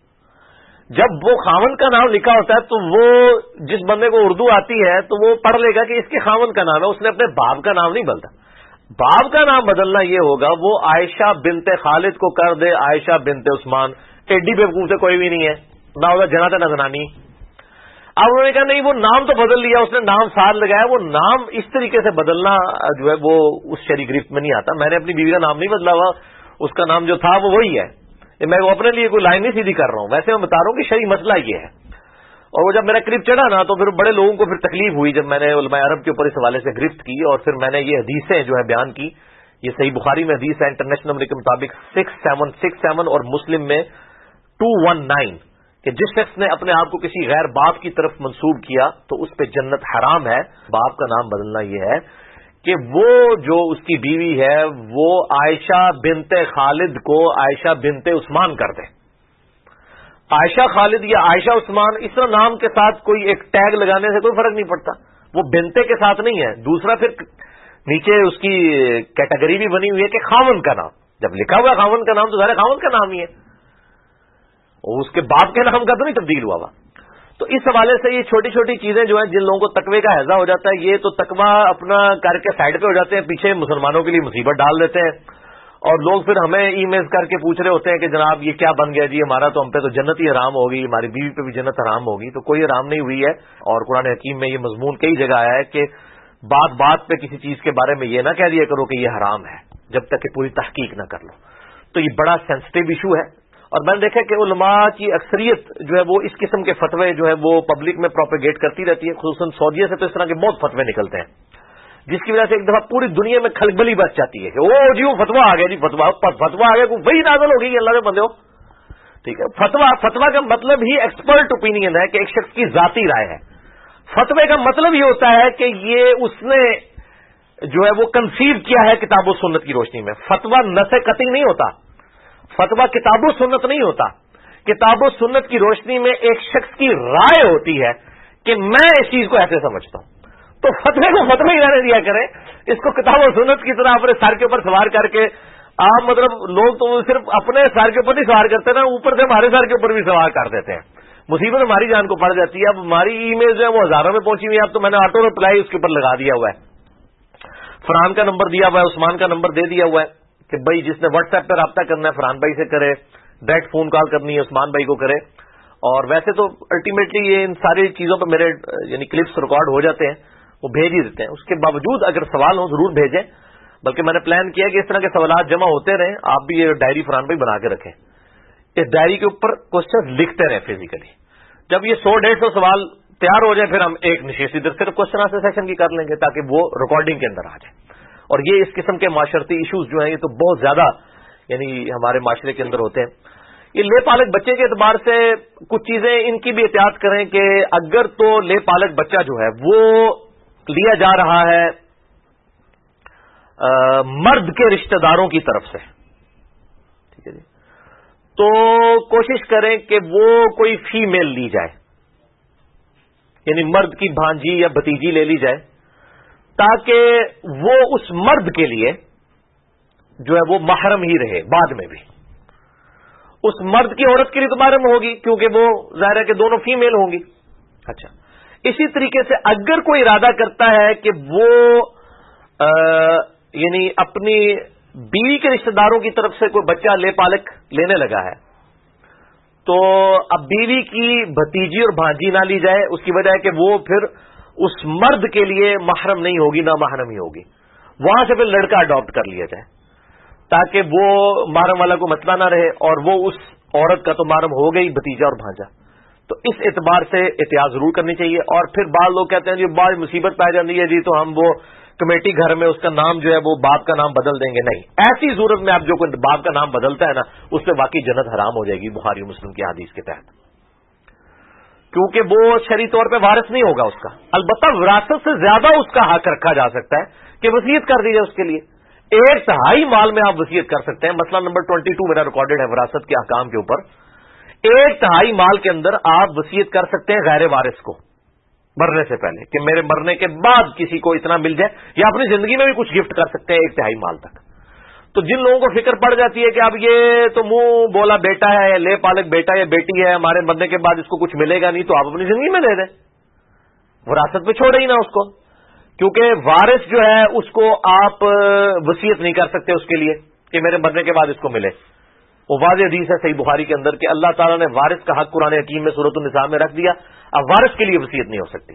جب وہ خاوند کا نام لکھا ہوتا ہے تو وہ جس بندے کو اردو آتی ہے تو وہ پڑھ لے گا کہ اس کے خاوند کا نام ہے، اس نے اپنے باپ کا نام نہیں بدلا. باپ کا نام بدلنا یہ ہوگا وہ عائشہ بنت خالد کو کر دے عائشہ بنت عثمان. ایڈی بیوقوف سے کوئی بھی نہیں ہے، نہ ہوگا جنات نہ زنانی. اب انہوں نے کہا نہیں وہ نام تو بدل لیا، اس نے نام ساتھ لگایا. وہ نام اس طریقے سے بدلنا جو ہے وہ اس شرعی گرفت میں نہیں آتا. میں نے اپنی بیوی کا نام نہیں بدلا ہوا، اس کا نام جو تھا وہ وہی ہے. میں وہ اپنے لیے کوئی لائن نہیں سیدھی کر رہا ہوں، ویسے میں بتا رہا ہوں کہ شرعی مسئلہ یہ ہے. اور وہ جب میرا کلپ چڑھا نا تو پھر بڑے لوگوں کو پھر تکلیف ہوئی جب میں نے علماء عرب کے اوپر اس حوالے سے گرفت کی اور پھر میں نے یہ حدیثیں جو ہے بیان کی. یہ صحیح بخاری میں حدیث ہے انٹرنیشنل نمبر کے مطابق 6767 اور مسلم میں 219 کہ جس شخص نے اپنے آپ کو کسی غیر باپ کی طرف منسوب کیا تو اس پہ جنت حرام ہے. باپ کا نام بدلنا یہ ہے کہ وہ جو اس کی بیوی ہے وہ عائشہ بنت خالد کو عائشہ بنت عثمان کر دے. عائشہ خالد یا عائشہ عثمان اس طرح نام کے ساتھ کوئی ایک ٹیگ لگانے سے کوئی فرق نہیں پڑتا، وہ بنتے کے ساتھ نہیں ہے. دوسرا پھر نیچے اس کی کیٹیگری بھی بنی ہوئی ہے کہ خاوند کا نام. جب لکھا ہوا خاوند کا نام تو ظاہر خاوند کا نام ہی ہے، اس کے باپ کے نام کا تو نہیں تبدیل ہوا. تو اس حوالے سے یہ چھوٹی چھوٹی چیزیں جو ہیں جن لوگوں کو تقوی کا ہیضہ ہو جاتا ہے یہ تو تقوی اپنا کر کے سائڈ پہ ہو جاتے ہیں، پیچھے مسلمانوں کے لیے مصیبت ڈال دیتے ہیں. اور لوگ پھر ہمیں ای میل کر کے پوچھ رہے ہوتے ہیں کہ جناب یہ کیا بن گیا جی، ہمارا تو ہم پہ تو جنت ہی حرام ہوگی، ہماری بیوی پہ بھی جنت حرام ہوگی. تو کوئی حرام نہیں ہوئی ہے. اور قرآن حکیم میں یہ مضمون کئی جگہ آیا ہے کہ بات بات پہ کسی چیز کے بارے میں یہ نہ کہہ دیا کرو کہ یہ حرام ہے جب تک کہ پوری تحقیق نہ کر لو. تو یہ بڑا سینسٹیو ایشو ہے. اور میں نے دیکھا کہ علماء کی اکثریت جو ہے وہ اس قسم کے فتوے جو ہے وہ پبلک میں پروپیگیٹ کرتی رہتی ہے. خصوصاً سعودیہ سے تو اس طرح کے بہت فتوے نکلتے ہیں جس کی وجہ سے ایک دفعہ پوری دنیا میں کھلبلی بچ جاتی ہے کہ او جی وہ فتوا آ گیا جی، فتوا آ گیا، وہی نازل ہو گئی اللہ کے بندے ہو. ٹھیک ہے، فتوا کا مطلب ہی ایکسپرٹ اوپینین ہے کہ ایک شخص کی ذاتی رائے ہے. فتوے کا مطلب یہ ہوتا ہے کہ یہ اس نے جو ہے وہ کنسیو کیا ہے کتاب و سنت کی روشنی میں. فتوا نص قطعی نہیں ہوتا، فتوا کتاب و سنت نہیں ہوتا. کتاب و سنت کی روشنی میں ایک شخص کی رائے ہوتی ہے کہ میں اس چیز کو ایسے سمجھتا ہوں. تو فتوے کو فتوی ہی رہنے دیا کریں، اس کو کتاب و سنت کی طرح اپنے سر کے اوپر سوار کر کے آپ مطلب لوگ تو صرف اپنے سر کے اوپر نہیں سوار کرتے نا، اوپر سے ہمارے سر کے اوپر بھی سوار کر دیتے ہیں. مصیبت ہماری جان کو پڑ جاتی ہے. اب ہماری ای میل جو ہے وہ ہزاروں میں پہنچی ہوئی ہے. اب تو میں نے آٹو رپلائی اس کے اوپر لگا دیا ہوا ہے، فرحان کا نمبر دیا ہوا ہے، عثمان کا نمبر دے دیا ہوا ہے کہ بھائی جس نے واٹس ایپ پہ رابطہ کرنا ہے فرحان بھائی سے کرے، ڈائریکٹ فون کال کرنی ہے عثمان بھائی کو کرے. اور ویسے تو الٹیمیٹلی یہ ان ساری چیزوں پہ میرے یعنی کلپس ریکارڈ ہو جاتے ہیں، وہ بھیج ہی دیتے ہیں. اس کے باوجود اگر سوال ہوں ضرور بھیجیں، بلکہ میں نے پلان کیا کہ اس طرح کے سوالات جمع ہوتے رہیں. آپ بھی یہ ڈائری فرحان بھائی بنا کے رکھیں، اس ڈائری کے اوپر کوشچن لکھتے رہیں فزیکلی. جب یہ 100-150 سوال تیار ہو جائے پھر ہم ایک نشست ادھر صرف کوشچن آنسر سیشن کی کر لیں گے تاکہ وہ ریکارڈنگ کے اندر آ جائے. اور یہ اس قسم کے معاشرتی ایشوز جو ہیں یہ تو بہت زیادہ یعنی ہمارے معاشرے کے اندر ہوتے ہیں. یہ لے پالک بچے کے اعتبار سے کچھ چیزیں ان کی بھی احتیاط کریں کہ اگر تو لے پالک بچہ جو ہے وہ لیا جا رہا ہے مرد کے رشتہ داروں کی طرف سے، ٹھیک ہے جی، تو کوشش کریں کہ وہ کوئی فیمیل لی جائے، یعنی مرد کی بھانجی یا بھتیجی لے لی جائے تاکہ وہ اس مرد کے لیے جو ہے وہ محرم ہی رہے بعد میں بھی. اس مرد کی عورت کے لیے تو محرم ہوگی کیونکہ وہ ظاہر ہے کہ دونوں فیمیل ہوں گی. اچھا، اسی طریقے سے اگر کوئی ارادہ کرتا ہے کہ وہ یعنی اپنی بیوی کے رشتہ داروں کی طرف سے کوئی بچہ لے پالک لینے لگا ہے تو اب بیوی کی بھتیجی اور بھانجی نہ لی جائے، اس کی وجہ ہے کہ وہ پھر اس مرد کے لیے محرم نہیں ہوگی، نہ محرم ہی ہوگی. وہاں سے پھر لڑکا اڈاپٹ کر لیا جائے تاکہ وہ محرم والا کو مسئلہ نہ رہے، اور وہ اس عورت کا تو محرم ہو گئی بھتیجا اور بھانجا. تو اس اعتبار سے احتیاط ضرور کرنی چاہیے. اور پھر بعض لوگ کہتے ہیں جی بعض مصیبت پائی جاتی ہے جی تو ہم وہ کمیٹی گھر میں اس کا نام جو ہے وہ باپ کا نام بدل دیں گے. نہیں، ایسی صورت میں آپ جو کوئی باپ کا نام بدلتا ہے نا، اس پہ واقعی جنت حرام ہو جائے گی بخاری مسلم کی حدیث کے تحت، کیونکہ وہ شرعی طور پہ وارث نہیں ہوگا اس کا. البتہ وراثت سے زیادہ اس کا حق رکھا جا سکتا ہے کہ وصیت کر دی جائے اس کے لیے. 1/3 مال میں آپ وصیت کر سکتے ہیں. مسئلہ نمبر 22 میرا ریکارڈڈ ہے وراثت کے احکام کے اوپر. 1/3 مال کے اندر آپ وصیت کر سکتے ہیں غیر وارث کو مرنے سے پہلے، کہ میرے مرنے کے بعد کسی کو اتنا مل جائے، یا اپنی زندگی میں بھی کچھ گفٹ کر سکتے ہیں 1/3 مال تک. تو جن لوگوں کو فکر پڑ جاتی ہے کہ اب یہ تو منہ بولا بیٹا ہے یا لے پالک بیٹا یا بیٹی ہے، ہمارے مرنے کے بعد اس کو کچھ ملے گا نہیں، تو آپ اپنی زندگی میں دے دیں، وراثت پہ چھوڑے ہی نا اس کو. کیونکہ وارث جو ہے اس کو آپ وصیت نہیں کر سکتے اس کے لیے کہ میرے مرنے کے بعد اس کو ملے. وہ واضح حدیث ہے صحیح بخاری کے اندر کہ اللہ تعالیٰ نے وارث کا حق قرآن حکیم میں سورۃ النساء میں رکھ دیا. اب وارث کے لیے وصیت نہیں ہو سکتی.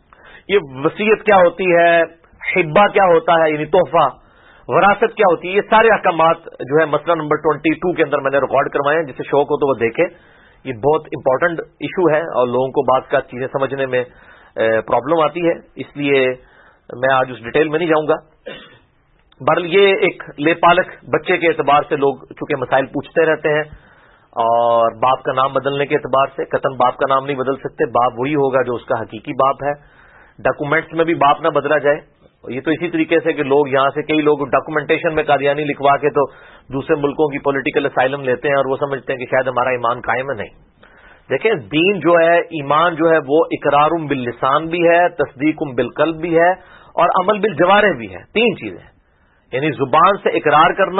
یہ وصیت کیا ہوتی ہے، حبہ کیا ہوتا ہے یعنی تحفہ، وراثت کیا ہوتی ہے، یہ سارے احکامات جو ہے مسئلہ نمبر 22 کے اندر میں نے ریکارڈ کروائے ہیں. جسے شوق ہو تو وہ دیکھے. یہ بہت امپورٹنٹ ایشو ہے اور لوگوں کو بعض کا چیزیں سمجھنے میں پرابلم آتی ہے، اس لیے میں آج اس ڈیٹیل میں نہیں جاؤں گا. بہرحال یہ ایک لے پالک بچے کے اعتبار سے لوگ چونکہ مسائل پوچھتے رہتے ہیں، اور باپ کا نام بدلنے کے اعتبار سے قطعاً باپ کا نام نہیں بدل سکتے. باپ وہی ہوگا جو اس کا حقیقی باپ ہے. ڈاکومنٹس میں بھی باپ نہ بدلا جائے. یہ تو اسی طریقے سے کہ لوگ یہاں سے کئی لوگ ڈاکومنٹیشن میں قادیانی لکھوا کے تو دوسرے ملکوں کی پولیٹیکل اسائلم لیتے ہیں اور وہ سمجھتے ہیں کہ شاید ہمارا ایمان قائم ہے. نہیں، دیکھیں دین جو ہے، ایمان جو ہے وہ اقرار باللسان بھی ہے، تصدیق بالقلب بھی ہے، اور عمل بالجوارح بھی ہے. 3 چیزیں، یعنی زبان سے اقرار کرنا،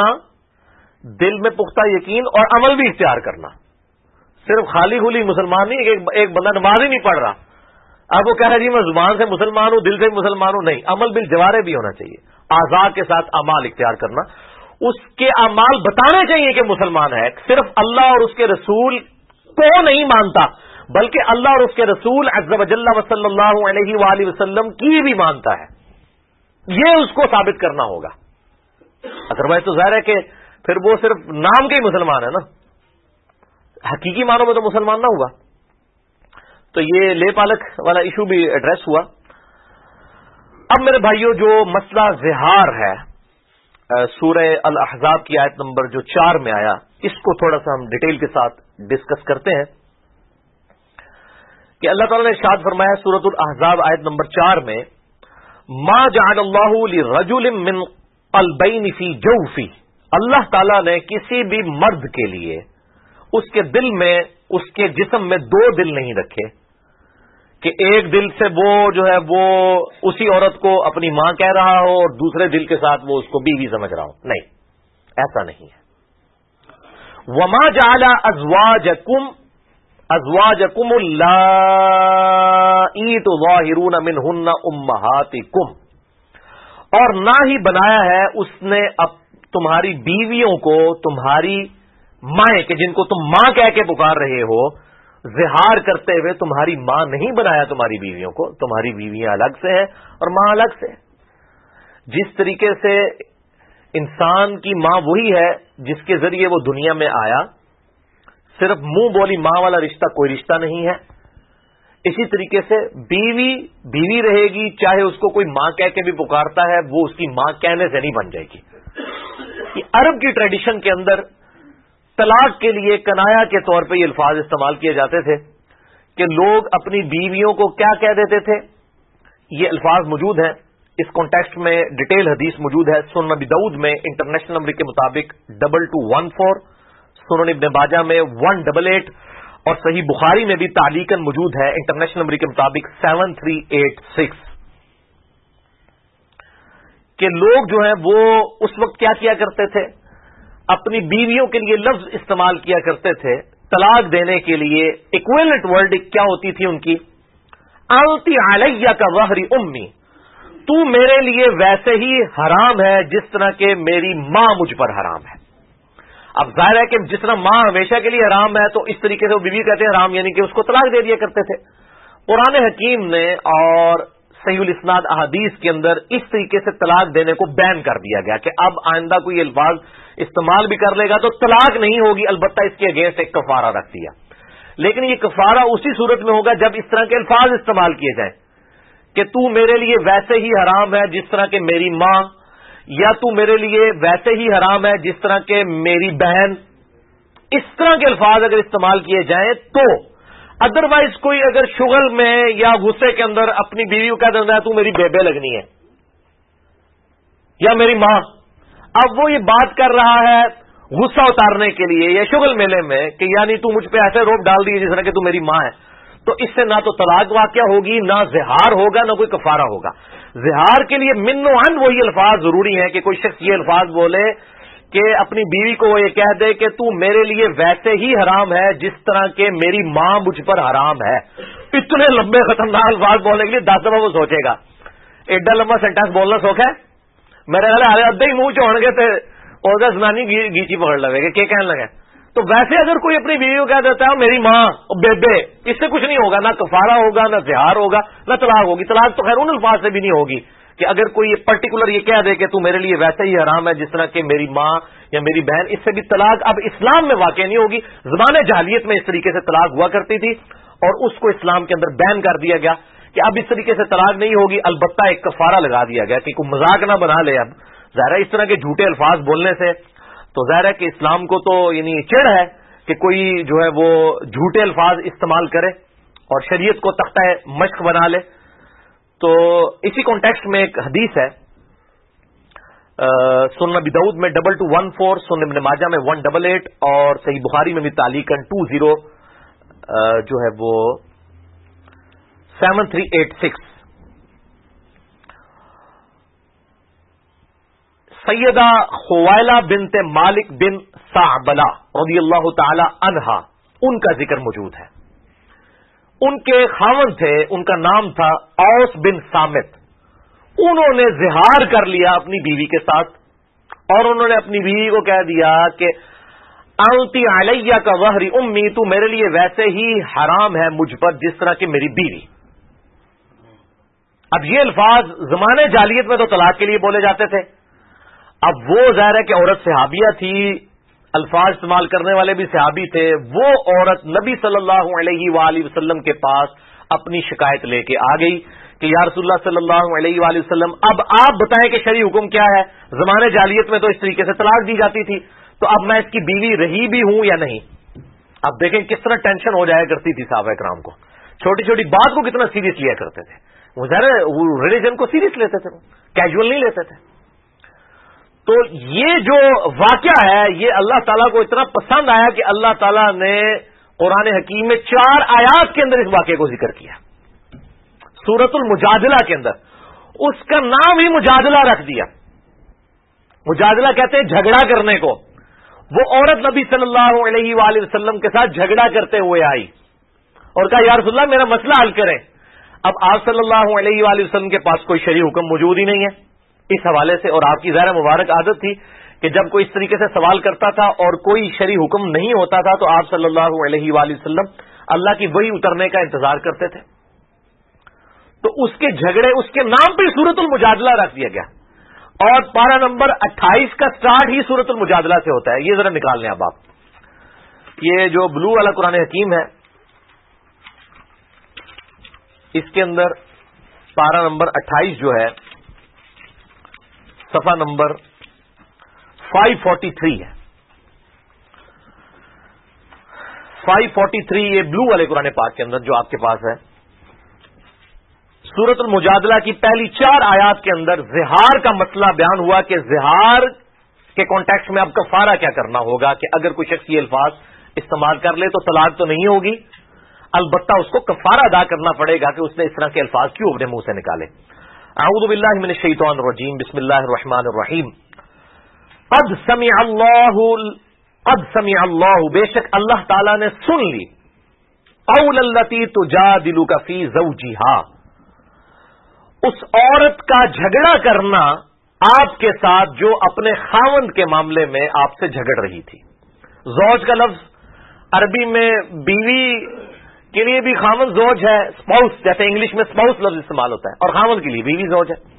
دل میں پختہ یقین اور عمل بھی اختیار کرنا. صرف خالی خلی مسلمان نہیں، ایک بندہ نماز ہی نہیں پڑھ رہا، اب وہ کہہ رہا جی میں زبان سے مسلمان ہوں، دل سے مسلمان ہوں. نہیں، عمل بالجوارح بھی ہونا چاہیے. اعضاء کے ساتھ اعمال اختیار کرنا، اس کے اعمال بتانے چاہیے کہ مسلمان ہے. صرف اللہ اور اس کے رسول کو نہیں مانتا، بلکہ اللہ اور اس کے رسول عز و جل و صلی اللہ علیہ وآلہ وسلم کی بھی مانتا ہے. یہ اس کو ثابت کرنا ہوگا. ادروائز تو ظاہر ہے کہ پھر وہ صرف نام کے ہی مسلمان ہے نا، حقیقی معنوں میں تو مسلمان نہ ہوا. تو یہ لے پالک والا ایشو بھی ایڈریس ہوا. اب میرے بھائیوں جو مسئلہ زہار ہے، سورہ الاحزاب کی آیت نمبر جو 4 میں آیا، اس کو تھوڑا سا ہم ڈیٹیل کے ساتھ ڈسکس کرتے ہیں کہ اللہ تعالیٰ نے ارشاد فرمایا سورۃ الاحزاب آیت نمبر 4 میں، ما جعل اللہ لرجل من قلبین فی جوفی، اللہ تعالیٰ نے کسی بھی مرد کے لیے اس کے دل میں، اس کے جسم میں 2 دل نہیں رکھے کہ ایک دل سے وہ جو ہے وہ اسی عورت کو اپنی ماں کہہ رہا ہو اور دوسرے دل کے ساتھ وہ اس کو بیوی سمجھ رہا ہو. نہیں، ایسا نہیں ہے. وما جعل ازواجکم اللائی تظاہرون منہن امہاتکم، اور نہ ہی بنایا ہے اس نے اب تمہاری بیویوں کو تمہاری مائیں، کہ جن کو تم ماں کہہ کے پکار رہے ہو، زہار کرتے ہوئے تمہاری ماں نہیں بنایا تمہاری بیویوں کو. تمہاری بیویاں الگ سے ہیں اور ماں الگ سے. جس طریقے سے انسان کی ماں وہی ہے جس کے ذریعے وہ دنیا میں آیا، صرف منہ بولی ماں والا رشتہ کوئی رشتہ نہیں ہے. اسی طریقے سے بیوی بیوی رہے گی، چاہے اس کو کوئی ماں کہہ کے بھی پکارتا ہے، وہ اس کی ماں کہنے سے نہیں بن جائے گی. یہ عرب کی ٹریڈیشن کے اندر طلاق کے لیے کنایا کے طور پہ یہ الفاظ استعمال کیے جاتے تھے کہ لوگ اپنی بیویوں کو کیا کہہ دیتے تھے. یہ الفاظ موجود ہیں، اس کانٹیکسٹ میں ڈیٹیل حدیث موجود ہے. سنن ابی داؤد میں انٹرنیشنل نمبر کے مطابق 2214، سنن ابن ماجہ میں 188، اور صحیح بخاری میں بھی تعلیقاً موجود ہے انٹرنیشنل نمبر کے مطابق 7386، کہ لوگ جو ہیں وہ اس وقت کیا کیا کرتے تھے، اپنی بیویوں کے لیے لفظ استعمال کیا کرتے تھے طلاق دینے کے لیے. ایکویلنٹ ورڈ کیا ہوتی تھی ان کی، انتی علیہ کا ظہر امی، تو میرے لیے ویسے ہی حرام ہے جس طرح کہ میری ماں مجھ پر حرام ہے. اب ظاہر ہے کہ جس طرح ماں ہمیشہ کے لیے حرام ہے تو اس طریقے سے وہ بیوی کہتے ہیں حرام، یعنی کہ اس کو طلاق دے دیا کرتے تھے۔ قرآن حکیم نے اور صحیح الاسناد احادیث کے اندر اس طریقے سے طلاق دینے کو بین کر دیا گیا کہ اب آئندہ کوئی الفاظ استعمال بھی کر لے گا تو طلاق نہیں ہوگی، البتہ اس کے اگینسٹ ایک کفارہ رکھ دیا۔ لیکن یہ کفارہ اسی صورت میں ہوگا جب اس طرح کے الفاظ استعمال کیے جائیں کہ تو میرے لیے ویسے ہی حرام ہے جس طرح کہ میری ماں، یا تو میرے لیے ویسے ہی حرام ہے جس طرح کہ میری بہن۔ اس طرح کے الفاظ اگر استعمال کیے جائیں تو ادروائز کوئی اگر شغل میں یا غصے کے اندر اپنی بیوی کو کہہ دیتا ہے تو میری بیبے لگنی ہے یا میری ماں، اب وہ یہ بات کر رہا ہے غصہ اتارنے کے لیے یا شغل میلے میں کہ یعنی تو مجھ پہ ایسے روپ ڈال دیے جس طرح کہ تو میری ماں ہے، تو اس سے نہ تو طلاق واقع ہوگی، نہ زہار ہوگا، نہ کوئی کفارہ ہوگا۔ زہار کے لیے من و عن وہی الفاظ ضروری ہیں کہ کوئی شخص یہ الفاظ بولے کہ اپنی بیوی کو وہ یہ کہہ دے کہ تو میرے لیے ویسے ہی حرام ہے جس طرح کہ میری ماں مجھ پر حرام ہے۔ اتنے لمبے خطرناک الفاظ بولنے کے لیے 10 دفعہ وہ سوچے گا، ایڈا لمبا سینٹینس بولنا سوکھ ہے؟ میرے خیال ہے ادھے ہی منہ چوڑ گے تو اور زنانی گیچی پکڑ لگے گا، کیا کہنے لگے؟ تو ویسے اگر کوئی اپنی بیوی کو کہہ دیتا ہے میری ماں اور بیبے، اس سے کچھ نہیں ہوگا، نہ کفارہ ہوگا، نہ زہار ہوگا، نہ طلاق ہوگی۔ طلاق تو خیر ان الفاظ سے بھی نہیں ہوگی کہ اگر کوئی پرٹیکولر یہ کہہ دے کہ تو میرے لیے ویسے ہی حرام ہے جس طرح کہ میری ماں یا میری بہن، اس سے بھی طلاق اب اسلام میں واقع نہیں ہوگی۔ زمانے جاہلیت میں اس طریقے سے طلاق ہوا کرتی تھی اور اس کو اسلام کے اندر بین کر دیا گیا کہ اب اس طریقے سے طلاق نہیں ہوگی، البتہ ایک کفارہ لگا دیا گیا کہ کوئی مذاق نہ بنا لے۔ اب ظاہر ہے اس طرح کے جھوٹے الفاظ بولنے سے تو ظاہر ہے کہ اسلام کو تو یعنی چڑ ہے کہ کوئی جو ہے وہ جھوٹے الفاظ استعمال کرے اور شریعت کو تختہ مشق بنا لے۔ تو اسی کانٹیکسٹ میں ایک حدیث ہے سنن ابی داؤد میں 2214، سنن ابن ماجہ میں 188 اور صحیح بخاری میں بھی تعلیقاً 20 جو ہے وہ 7386۔ سیدہ خوائلہ بنت مالک بن ثعبلہ رضی اللہ تعالی عنہا، ان کا ذکر موجود ہے۔ ان کے خاوند تھے، ان کا نام تھا اوس بن صامت۔ انہوں نے زہار کر لیا اپنی بیوی کے ساتھ اور انہوں نے اپنی بیوی کو کہہ دیا کہ انتی علیہ کا ظہر امی، تو میرے لیے ویسے ہی حرام ہے مجھ پر جس طرح کہ میری بیوی۔ اب یہ الفاظ زمانے جاہلیت میں تو طلاق کے لیے بولے جاتے تھے، اب وہ ظاہر ہے کہ عورت صحابیہ تھی، الفاظ استعمال کرنے والے بھی صحابی تھے، وہ عورت نبی صلی اللہ علیہ وآلہ وسلم کے پاس اپنی شکایت لے کے آ گئی کہ یا رسول اللہ صلی اللہ علیہ وآلہ وسلم اب آپ بتائیں کہ شرعی حکم کیا ہے؟ زمانے جاہلیت میں تو اس طریقے سے طلاق دی جاتی تھی، تو اب میں اس کی بیوی رہی بھی ہوں یا نہیں؟ اب دیکھیں کس طرح ٹینشن ہو جایا کرتی تھی صحابہ کرام کو، چھوٹی چھوٹی بات کو کتنا سیریس لیا کرتے تھے وہ، ظاہر ریلیجن کو سیریس لیتے تھے، کیجول نہیں لیتے تھے۔ تو یہ جو واقعہ ہے یہ اللہ تعالیٰ کو اتنا پسند آیا کہ اللہ تعالیٰ نے قرآن حکیم میں 4 آیات کے اندر اس واقعے کو ذکر کیا، سورۃ المجادلہ کے اندر اس کا نام ہی مجادلہ رکھ دیا۔ مجادلہ کہتے ہیں جھگڑا کرنے کو۔ وہ عورت نبی صلی اللہ علیہ وآلہ وسلم کے ساتھ جھگڑا کرتے ہوئے آئی اور کہا یا رسول اللہ میرا مسئلہ حل کریں۔ اب آپ صلی اللہ علیہ وآلہ وسلم کے پاس کوئی شرعی حکم موجود ہی نہیں ہے اس حوالے سے، اور آپ کی ظاہر مبارک عادت تھی کہ جب کوئی اس طریقے سے سوال کرتا تھا اور کوئی شرعی حکم نہیں ہوتا تھا تو آپ صلی اللہ علیہ وآلہ وسلم اللہ کی وحی اترنے کا انتظار کرتے تھے۔ تو اس کے جھگڑے، اس کے نام پہ سورۃ المجادلہ رکھ دیا گیا، اور پارہ نمبر 28 کا سٹارٹ ہی سورۃ المجادلہ سے ہوتا ہے۔ یہ ذرا نکال لیں اب آپ، یہ جو بلو والا قرآن حکیم ہے اس کے اندر پارہ نمبر 28 جو ہے صفحہ نمبر 543 ہے، 543 یہ بلو والے قرآن پاک کے اندر جو آپ کے پاس ہے، سورۃ المجادلہ کی پہلی 4 آیات کے اندر زہار کا مسئلہ بیان ہوا کہ زہار کے کانٹیکسٹ میں اب کفارہ کیا کرنا ہوگا کہ اگر کوئی شخص یہ الفاظ استعمال کر لے تو طلاق تو نہیں ہوگی، البتہ اس کو کفارہ ادا کرنا پڑے گا کہ اس نے اس طرح کے الفاظ کیوں اپنے منہ سے نکالے۔ اعوذ باللہ من الشیطان الرجیم، بسم اللہ الرحمن الرحیم۔ قد سمع اللہ، بے شک اللہ تعالی نے سن لی، قول التی تجادلک فی زوجہا، اس عورت کا جھگڑا کرنا آپ کے ساتھ جو اپنے خاوند کے معاملے میں آپ سے جھگڑ رہی تھی۔ زوج کا لفظ عربی میں بیوی کے لیے بھی خاوند زوج ہے، اسپاؤس، جیسے انگلش میں اسپاؤس لفظ استعمال ہوتا ہے، اور خاوند کے لیے بیوی زوج ہے.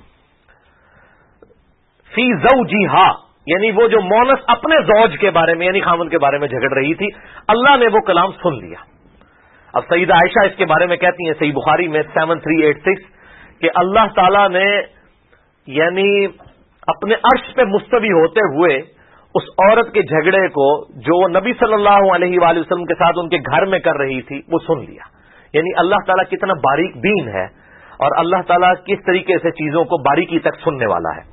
فی زوجہا یعنی وہ جو مونس اپنے زوج کے بارے میں یعنی خاوند کے بارے میں جھگڑ رہی تھی، اللہ نے وہ کلام سن لیا. اب سیدہ عائشہ اس کے بارے میں کہتی ہیں صحیح بخاری میں 7386 کہ اللہ تعالی نے یعنی اپنے عرش پہ مستوی ہوتے ہوئے اس عورت کے جھگڑے کو جو نبی صلی اللہ علیہ وآلہ وسلم کے ساتھ ان کے گھر میں کر رہی تھی وہ سن لیا. یعنی اللہ تعالیٰ کتنا باریک بین ہے اور اللہ تعالیٰ کس طریقے سے چیزوں کو باریکی تک سننے والا ہے.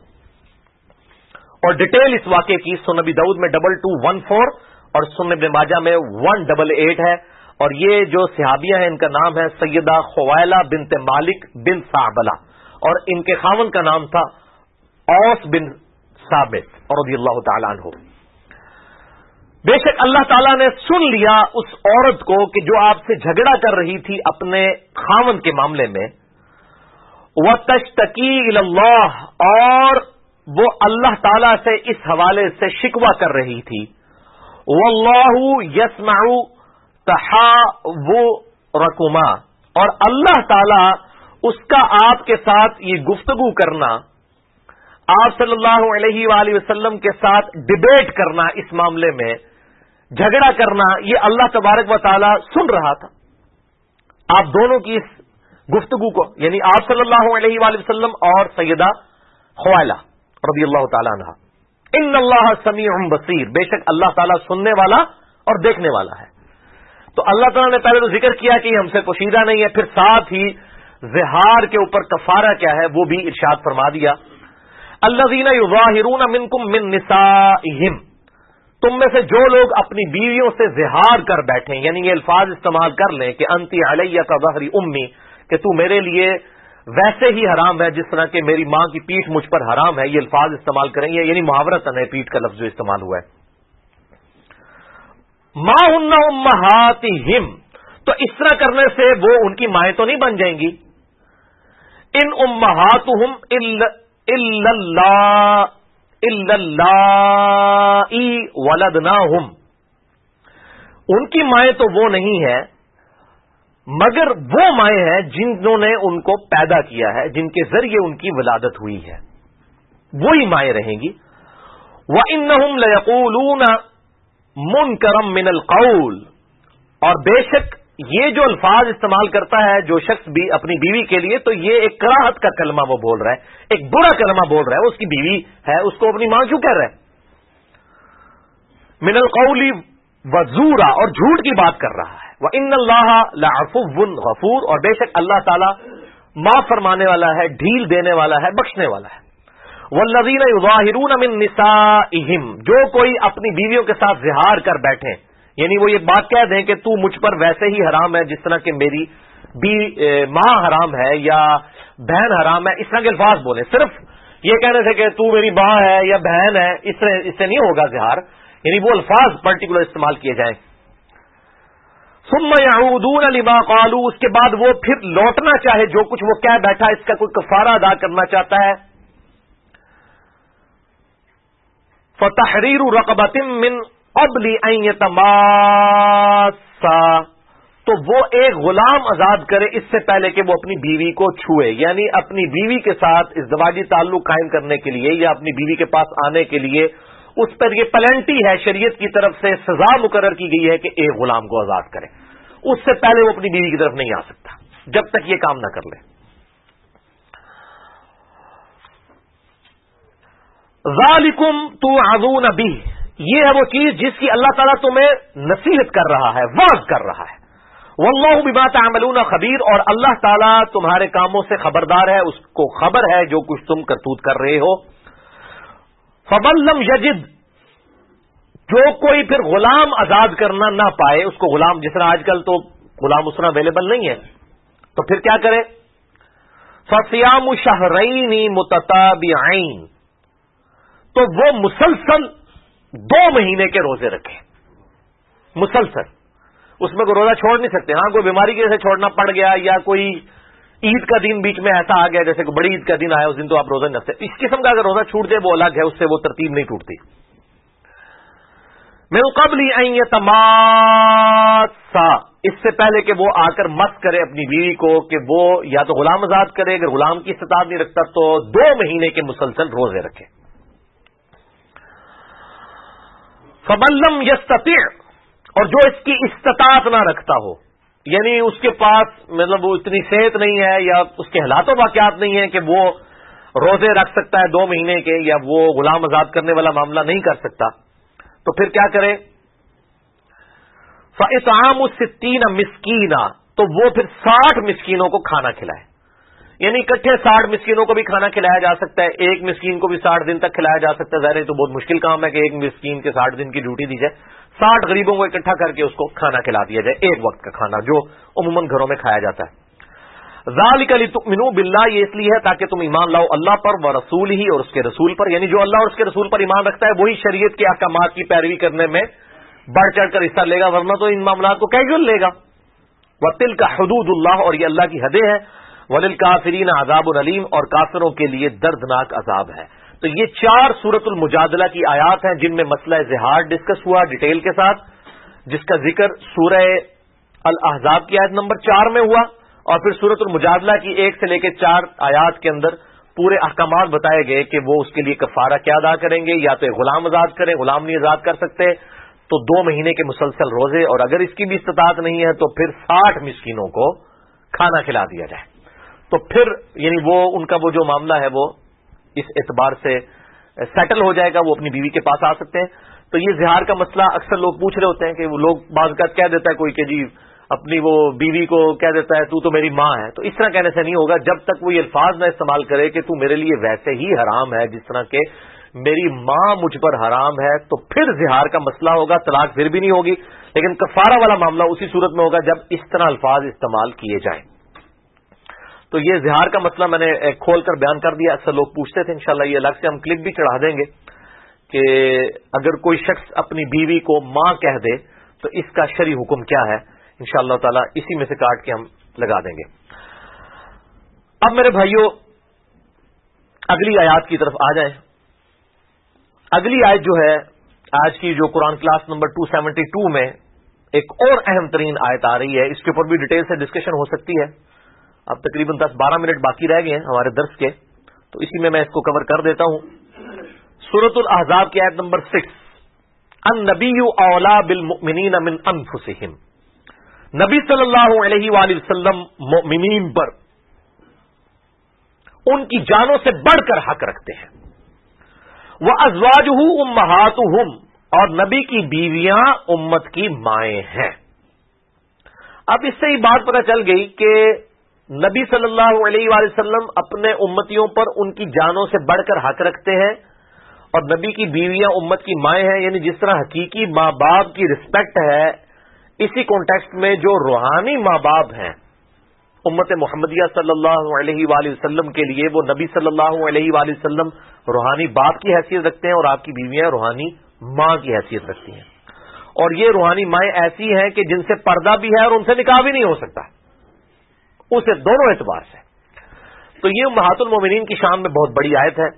اور ڈیٹیل اس واقعے کی سنن ابی داؤد میں 2214 اور سنن ابن ماجہ میں 188 ہے. اور یہ جو صحابیہ ہیں ان کا نام ہے سیدہ خوائلہ بنت مالک بن ثعبلہ اور ان کے خاوند کا نام تھا اوس بن ثابت رضی اللہ تعالیٰ عنہ. بے شک اللہ تعالیٰ نے سن لیا اس عورت کو کہ جو آپ سے جھگڑا کر رہی تھی اپنے خاوند کے معاملے میں. وَتَشْتَكِي إِلَى اللَّهِ اور وہ اللہ تعالیٰ سے اس حوالے سے شکوہ کر رہی تھی. وَاللَّهُ يَسْمَعُ تَحَاوُرَكُمَا اور اللہ تعالیٰ اس کا آپ کے ساتھ یہ گفتگو کرنا، آپ صلی اللہ علیہ وآلہ وسلم کے ساتھ ڈیبیٹ کرنا، اس معاملے میں جھگڑا کرنا، یہ اللہ تبارک و تعالی سن رہا تھا آپ دونوں کی اس گفتگو کو، یعنی آپ صلی اللہ علیہ وآلہ وسلم اور سیدہ خوائلہ رضی اللہ تعالی عنہ. ان اللہ سمیع بصیر بے شک اللہ تعالیٰ سننے والا اور دیکھنے والا ہے. تو اللہ تعالیٰ نے پہلے تو ذکر کیا کہ یہ ہم سے پوشیدہ نہیں ہے، پھر ساتھ ہی زہار کے اوپر کفارہ کیا ہے وہ بھی ارشاد فرما دیا. الذین یظاہرون منکم من نسائہم تم میں سے جو لوگ اپنی بیویوں سے زہار کر بیٹھیں، یعنی یہ الفاظ استعمال کر لیں کہ انتی علیہ کظہر امی کہ تو میرے لیے ویسے ہی حرام ہے جس طرح کہ میری ماں کی پیٹھ مجھ پر حرام ہے، یہ الفاظ استعمال کریں گے، یعنی محاورتاً ہے پیٹھ کا لفظ جو استعمال ہوا ہے. ما ہن امہاتہم تو اس طرح کرنے سے وہ ان کی مائیں تو نہیں بن جائیں گی. ان امہاتہم الا اللائی ولدناہم ان کی مائیں تو وہ نہیں ہے مگر وہ مائیں ہیں جنہوں نے ان کو پیدا کیا ہے، جن کے ذریعے ان کی ولادت ہوئی ہے، وہی مائیں رہیں گی. وَإِنَّهُمْ لَيَقُولُونَ مُنْكَرًا مِنَ الْقَوْلِ اور بے شک یہ جو الفاظ استعمال کرتا ہے جو شخص بھی اپنی بیوی کے لیے تو یہ ایک کراہت کا کلمہ وہ بول رہا ہے، ایک برا کلمہ بول رہا ہے. اس کی بیوی ہے، اس کو اپنی ماں کیوں کہہ رہا ہے؟ من القول وزورا اور جھوٹ کی بات کر رہا ہے. وَإِنَّ اللَّهَ لَعَفُوٌّ غَفُورٌ اور بے شک اللہ تعالی معاف فرمانے والا ہے، ڈھیل دینے والا ہے، بخشنے والا ہے. وَالَّذِينَ يُظَاهِرُونَ مِن نِّسَائِهِمْ جو کوئی اپنی بیویوں کے ساتھ زہار کر بیٹھیں، یعنی وہ یہ بات کہہ دیں کہ تو مجھ پر ویسے ہی حرام ہے جس طرح کہ میری ماں حرام ہے یا بہن حرام ہے، اس طرح کے الفاظ بولیں. صرف یہ کہنے سے کہ تو میری ماں ہے یا بہن ہے اس سے نہیں ہوگا زہار، یعنی وہ الفاظ پرٹیکولر استعمال کیے جائیں. ثم يعودون لما قالوا اس کے بعد وہ پھر لوٹنا چاہے جو کچھ وہ کہہ بیٹھا، اس کا کوئی کفارہ ادا کرنا چاہتا ہے. فتحریر رقبۃ من قبل ان یتماسا تو وہ ایک غلام آزاد کرے اس سے پہلے کہ وہ اپنی بیوی کو چھوئے، یعنی اپنی بیوی کے ساتھ ازدواجی تعلق قائم کرنے کے لیے یا اپنی بیوی کے پاس آنے کے لیے اس پر یہ پلنٹی ہے، شریعت کی طرف سے سزا مقرر کی گئی ہے کہ ایک غلام کو آزاد کرے. اس سے پہلے وہ اپنی بیوی کی طرف نہیں آ سکتا جب تک یہ کام نہ کر لے. ذالکم توعظون بہ یہ ہے وہ چیز جس کی اللہ تعالیٰ تمہیں نصیحت کر رہا ہے، وعظ کر رہا ہے. واللہ بما تعملون خبیر اور اللہ تعالیٰ تمہارے کاموں سے خبردار ہے، اس کو خبر ہے جو کچھ تم کرتوت کر رہے ہو. فمن لم یجد جو کوئی پھر غلام آزاد کرنا نہ پائے، اس کو غلام جس طرح آج کل تو غلام اس طرح اویلیبل نہیں ہے تو پھر کیا کرے؟ فصیام شہرین متتابعین تو وہ مسلسل 2 مہینے کے روزے رکھے، مسلسل. اس میں کوئی روزہ چھوڑ نہیں سکتے. ہاں کوئی بیماری کی وجہ سے چھوڑنا پڑ گیا یا کوئی عید کا دن بیچ میں ایسا آ گیا جیسے کہ بڑی عید کا دن آیا اس دن تو آپ روزہ نہیں رکھتے. اس قسم کا اگر روزہ چھوٹ جائے وہ الگ ہے، اس سے وہ ترتیب نہیں ٹوٹتی. من قبل ان یتماسا، اس سے پہلے کہ وہ آ کر مس کرے اپنی بیوی کو، کہ وہ یا تو غلام آزاد کرے، اگر غلام کی استطاعت نہیں رکھتا تو 2 مہینے کے مسلسل روزے رکھے. فمن لم یستطع، اور جو اس کی استطاعت نہ رکھتا ہو، یعنی اس کے پاس مطلب وہ اتنی صحت نہیں ہے یا اس کے حالات و واقعات نہیں ہے کہ وہ روزے رکھ سکتا ہے 2 مہینے کے، یا وہ غلام آزاد کرنے والا معاملہ نہیں کر سکتا، تو پھر کیا کرے؟ فَإِطْعَامُ 60 مِسْكِينًا، تو وہ پھر 60 مسکینوں کو کھانا کھلائے. یعنی اکٹھے 60 مسکینوں کو بھی کھانا کھلایا جا سکتا ہے، ایک مسکین کو بھی 60 دن تک کھلایا جا سکتا ہے. ظاہر ہے تو بہت مشکل کام ہے کہ ایک مسکین کے 60 دن کی ڈیوٹی دی جائے. 60 غریبوں کو اکٹھا کر کے اس کو کھانا کھلا دیا جائے، ایک وقت کا کھانا جو عموماً گھروں میں کھایا جاتا ہے. ذالک لتؤمنوا باللہ، یہ اس لیے ہے تاکہ تم ایمان لاؤ اللہ پر، ورسولہ، اور اس کے رسول پر. یعنی جو اللہ اور اس کے رسول پر ایمان رکھتا ہے وہی شریعت کے احکامات کی پیروی کرنے میں بڑھ چڑھ کر حصہ لے گا، ورنہ تو ان معاملات کو کیجول لے گا. وَتِلْكَ حُدُودُ اللَّهِ، اور یہ اللہ کی حدیں ہیں. وَلِلْكَافِرِينَ عَذَابٌ أَلِيمٌ، اور کافروں کے لیے دردناک عذاب ہے. تو یہ 4 سورۃ المجادلہ کی آیات ہیں جن میں مسئلہ زہار ڈسکس ہوا ڈیٹیل کے ساتھ، جس کا ذکر سورہ الاحزاب کی آیت نمبر 4 میں ہوا، اور پھر سورۃ المجادلہ کی 1 سے لے کے 4 آیات کے اندر پورے احکامات بتائے گئے کہ وہ اس کے لیے کفارہ کیا ادا کریں گے، یا تو غلام آزاد کریں، غلام نہیں آزاد کر سکتے تو 2 مہینے کے مسلسل روزے، اور اگر اس کی بھی استطاعت نہیں ہے تو پھر 60 مسکینوں کو کھانا کھلا دیا جائے. تو پھر یعنی وہ ان کا وہ جو معاملہ ہے وہ اس اعتبار سے سیٹل ہو جائے گا، وہ اپنی بیوی کے پاس آ سکتے ہیں. تو یہ زہار کا مسئلہ اکثر لوگ پوچھ رہے ہوتے ہیں کہ وہ لوگ بعض اوقات کہہ دیتا ہے کوئی کہ جی اپنی وہ بیوی کو کہہ دیتا ہے تو میری ماں ہے. تو اس طرح کہنے سے نہیں ہوگا جب تک وہ یہ الفاظ نہ استعمال کرے کہ تو میرے لیے ویسے ہی حرام ہے جس طرح کہ میری ماں مجھ پر حرام ہے، تو پھر زہار کا مسئلہ ہوگا، طلاق پھر بھی نہیں ہوگی. لیکن کفارہ والا معاملہ اسی صورت میں ہوگا جب اس طرح الفاظ استعمال کیے جائیں. تو یہ زہار کا مسئلہ میں نے کھول کر بیان کر دیا. اکثر لوگ پوچھتے تھے، انشاءاللہ یہ الگ سے ہم کلپ بھی چڑھا دیں گے کہ اگر کوئی شخص اپنی بیوی کو ماں کہہ دے تو اس کا شرعی حکم کیا ہے. انشاءاللہ تعالی اسی میں سے کاٹ کے ہم لگا دیں گے. اب میرے بھائیوں اگلی آیات کی طرف آ جائیں. اگلی آیت جو ہے آج کی جو قرآن کلاس نمبر 272 میں ایک اور اہم ترین آیت آ رہی ہے، اس کے اوپر بھی ڈیٹیل سے ڈسکشن ہو سکتی ہے. اب تقریباً 10-12 منٹ باقی رہ گئے ہیں ہمارے درس کے، تو اسی میں اس کو کور کر دیتا ہوں. سورۃ الاحزاب کی آیت نمبر 6، النبی اولا بالمؤمنین من انفسہم، نبی صلی اللہ علیہ وآلہ وسلم مؤمنین پر ان کی جانوں سے بڑھ کر حق رکھتے ہیں. وَأَزْوَاجُهُ أُمَّهَاتُهُمْ، اور نبی کی بیویاں امت کی مائیں ہیں. اب اس سے یہ بات پتہ چل گئی کہ نبی صلی اللہ علیہ وآلہ وسلم اپنے امتیوں پر ان کی جانوں سے بڑھ کر حق رکھتے ہیں، اور نبی کی بیویاں امت کی مائیں ہیں. یعنی جس طرح حقیقی ماں باپ کی رسپیکٹ ہے، اسی کانٹیکسٹ میں جو روحانی ماں باپ ہیں امت محمدیہ صلی اللہ علیہ وآلہ وسلم کے لیے، وہ نبی صلی اللہ علیہ وآلہ وسلم روحانی باپ کی حیثیت رکھتے ہیں، اور آپ کی بیویاں روحانی ماں کی حیثیت رکھتی ہیں. اور یہ روحانی مائیں ایسی ہیں کہ جن سے پردہ بھی ہے اور ان سے نکاح بھی نہیں ہو سکتا، اسے دونوں اعتبار سے. تو یہ امہات المومنین کی شان میں بہت بڑی آیت ہے،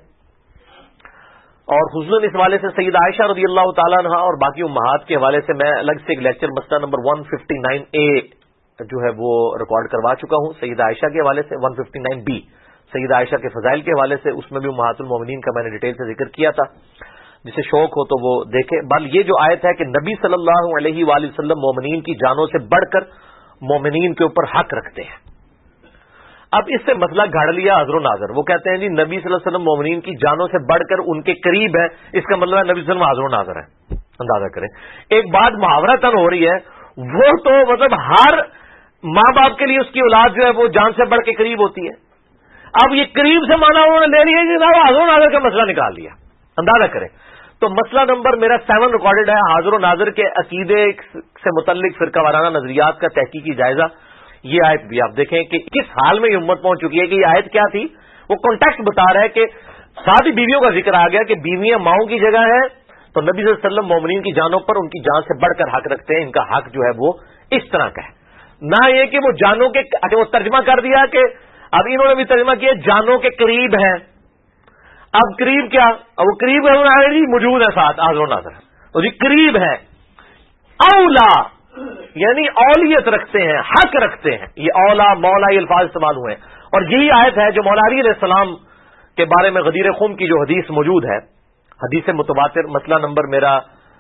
اور خصوصاً اس حوالے سے سیدہ عائشہ رضی اللہ تعالیٰ عنہا اور باقی امہات کے حوالے سے میں الگ سے ایک لیکچر مسئلہ نمبر 159A جو ہے وہ ریکارڈ کروا چکا ہوں. سیدہ عائشہ کے حوالے سے 159B سیدہ عائشہ کے فضائل کے حوالے سے، اس میں بھی امہات المومنین کا میں نے ڈیٹیل سے ذکر کیا تھا. جسے شوق ہو تو وہ دیکھے. بل یہ جو آیت ہے کہ نبی صلی اللہ علیہ وآلہ وسلم مومنین کی جانوں سے بڑھ کر مومنین کے اوپر حق رکھتے ہیں. اب اس سے مسئلہ گھڑ لیا حضر و ناظر. وہ کہتے ہیں جی نبی صلی اللہ علیہ وسلم مومنین کی جانوں سے بڑھ کر ان کے قریب ہے، اس کا مطلب ہے نبی صلی اللہ علیہ وسلم حضر و ناظر ہے. اندازہ کریں، ایک بات محاورہ تن ہو رہی ہے، وہ تو مطلب ہر ماں باپ کے لیے اس کی اولاد جو ہے وہ جان سے بڑھ کے قریب ہوتی ہے. اب یہ قریب سے مانا انہوں نے لے لیا جی حاضر و ناظر کا مسئلہ نکال لیا. اندازہ کریں. تو مسئلہ نمبر میرا 7 ریکارڈڈ ہے، حاضر و ناظر کے عقیدے سے متعلق فرقہ وارانہ نظریات کا تحقیقی جائزہ. یہ آیت بھی آپ دیکھیں کہ کس حال میں یہ امت پہنچ چکی ہے. کہ یہ آیت کیا تھی، وہ کانٹیکسٹ بتا رہا ہے کہ ساتھ ہی بیویوں کا ذکر آ گیا کہ بیویاں ماؤں کی جگہ ہے، تو نبی صلی اللہ علیہ وسلم مومنین کی جانوں پر ان کی جان سے بڑھ کر حق رکھتے ہیں. ان کا حق جو ہے وہ اس طرح کا ہے، نہ یہ کہ وہ جانوں کے وہ ترجمہ کر دیا کہ اب انہوں نے بھی ترجمہ کیا جانوں کے قریب ہیں. اب قریب کیا، اب وہ قریب ہے موجود ہے ساتھ حاضر و ناظر. تو جی قریب ہے، اولا یعنی اولیت رکھتے ہیں، حق رکھتے ہیں. یہ اولا مولا یہ الفاظ استعمال ہوئے ہیں. اور یہی آیت ہے جو مولا علی علیہ السلام کے بارے میں غدیر خم کی جو حدیث موجود ہے، حدیث متواتر، مسئلہ نمبر میرا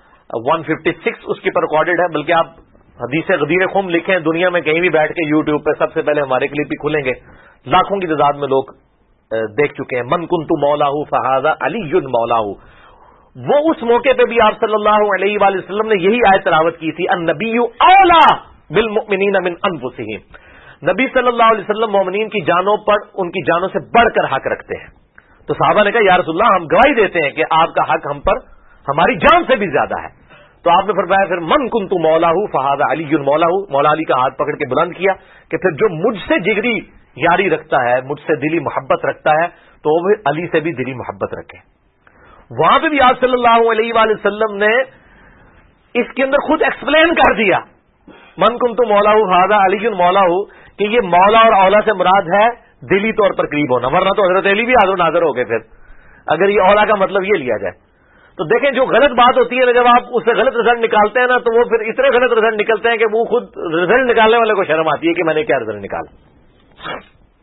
156 اس کے پر ریکارڈڈ ہے. بلکہ آپ حدیث غدیر خم لکھیں دنیا میں کہیں بھی بیٹھ کے یوٹیوب پہ، سب سے پہلے ہمارے کلپ بھی کھلیں گے، لاکھوں کی تعداد میں لوگ دیکھ چکے ہیں. من کنت مولا فہذا علی مولا. وہ اس موقع پہ بھی آپ صلی اللہ علیہ وآلہ وسلم نے یہی آیت تلاوت کی تھی، النبی اولا بالمؤمنین من انفسہم. نبی صلی اللہ علیہ وسلم مومنین کی جانوں پر ان کی جانوں سے بڑھ کر حق رکھتے ہیں. تو صحابہ نے کہا یا رسول اللہ ہم گواہی دیتے ہیں کہ آپ کا حق ہم پر ہماری جان سے بھی زیادہ ہے. تو آپ نے فرمایا پھر من کنت مولا فہذا علی مولا. مولا علی کا ہاتھ پکڑ کے بلند کیا کہ پھر جو مجھ سے جگری یاری رکھتا ہے، مجھ سے دلی محبت رکھتا ہے، تو وہ علی سے بھی دلی محبت رکھے. وہاں پہ بھی آپ صلی اللہ علیہ وآلہ وسلم نے اس کے اندر خود ایکسپلین کر دیا، من کنت مولا فہذا علی مولا، کہ یہ مولا اور اولا سے مراد ہے دلی طور پر قریب ہونا، ورنہ تو حضرت علی بھی حاضر و ناظر ہو گئے پھر اگر یہ اولا کا مطلب یہ لیا جائے. تو دیکھیں جو غلط بات ہوتی ہے نا، جب آپ اس سے غلط رزلٹ نکالتے ہیں نا، تو وہ پھر اتنے غلط رزلٹ نکلتے ہیں کہ وہ خود رزلٹ نکالنے والے کو شرم آتی ہے کہ میں نے کیا رزلٹ نکالا.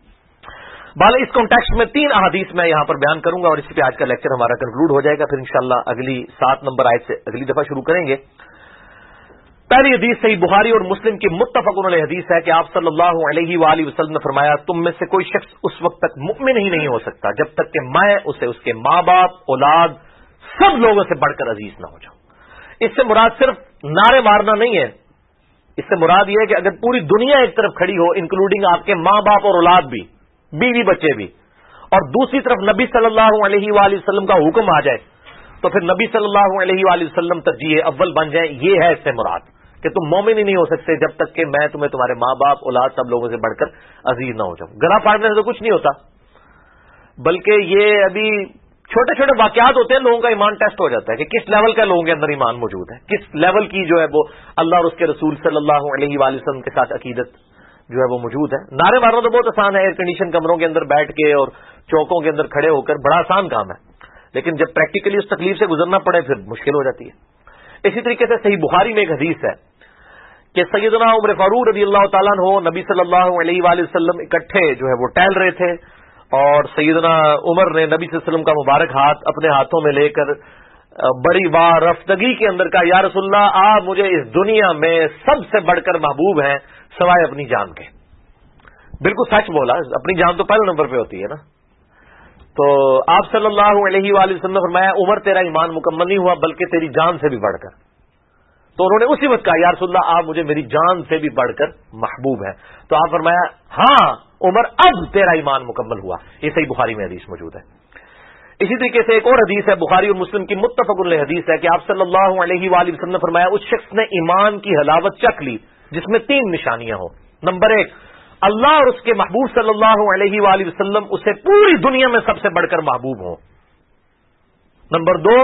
بال اس کانٹیکسٹ میں 3 احادیث میں یہاں پر بیان کروں گا اور اسی پہ آج کا لیکچر ہمارا کنکلوڈ ہو جائے گا. پھر انشاءاللہ اگلی 7 نمبر آیت سے اگلی دفعہ شروع کریں گے. پہلی حدیث صحیح بخاری اور مسلم کی متفق علیہ حدیث ہے کہ آپ صلی اللہ علیہ وآلہ وسلم نے فرمایا تم میں سے کوئی شخص اس وقت تک مؤمن ہی نہیں ہو سکتا جب تک کہ میں اسے اس کے ماں باپ، اولاد، سب لوگوں سے بڑھ کر عزیز نہ ہو جاؤں. اس سے مراد صرف نعرے مارنا نہیں ہے، اس سے مراد یہ ہے کہ اگر پوری دنیا ایک طرف کھڑی ہو انکلوڈنگ آپ کے ماں باپ اور اولاد بھی، بیوی بچے بھی، اور دوسری طرف نبی صلی اللہ علیہ وآلہ وسلم کا حکم آ جائے تو پھر نبی صلی اللہ علیہ وآلہ وسلم ترجیح اول بن جائیں. یہ ہے اس سے مراد کہ تم مومن ہی نہیں ہو سکتے جب تک کہ میں تمہیں تمہارے ماں باپ، اولاد، سب لوگوں سے بڑھ کر عزیز نہ ہو جاؤں. گلا پھاڑنے سے تو کچھ نہیں ہوتا، بلکہ یہ ابھی چھوٹے چھوٹے واقعات ہوتے ہیں، لوگوں کا ایمان ٹیسٹ ہو جاتا ہے کہ کس لیول کا لوگوں کے اندر ایمان موجود ہے، کس لیول کی جو ہے وہ اللہ اور اس کے رسول صلی اللہ علیہ وآلہ وسلم کے ساتھ عقیدت جو ہے وہ موجود ہے. نعرے مارنا تو بہت آسان ہے، ایئر کنڈیشن کمروں کے اندر بیٹھ کے اور چوکوں کے اندر کھڑے ہو کر بڑا آسان کام ہے، لیکن جب پریکٹیکلی اس تکلیف سے گزرنا پڑے پھر مشکل ہو جاتی ہے. اسی طریقے سے صحیح بخاری میں ایک حدیث ہے کہ سیدنا عمر فاروق رضی اللہ تعالیٰ عنہ نبی صلی اللہ علیہ وآلہ وسلم اکٹھے جو ہے وہ ٹہل رہے تھے اور سیدنا عمر نے نبی صلی اللہ علیہ وسلم کا مبارک ہاتھ اپنے ہاتھوں میں لے کر بڑی وارفتگی کے اندر کہا یا رسول اللہ آپ مجھے اس دنیا میں سب سے بڑھ کر محبوب ہیں سوائے اپنی جان کے. بالکل سچ بولا، اپنی جان تو پہلے نمبر پہ ہوتی ہے نا. تو آپ صلی اللہ علیہ وآلہ وسلم نے فرمایا عمر تیرا ایمان مکمل نہیں ہوا بلکہ تیری جان سے بھی بڑھ کر. تو انہوں نے اسی وقت کہا یا رسول اللہ آپ مجھے میری جان سے بھی بڑھ کر محبوب ہیں. تو آپ فرمایا ہاں عمر اب تیرا ایمان مکمل ہوا. یہ صحیح بخاری میں حدیث موجود ہے. اسی طریقے سے ایک اور حدیث ہے بخاری اور مسلم کی متفق علیہ حدیث ہے کہ آپ صلی اللہ علیہ وآلہ وسلم نے فرمایا اس شخص نے ایمان کی حلاوت چکھ لی جس میں 3 نشانیاں ہوں. نمبر 1 اللہ اور اس کے محبوب صلی اللہ علیہ وآلہ وسلم اسے پوری دنیا میں سب سے بڑھ کر محبوب ہوں. نمبر 2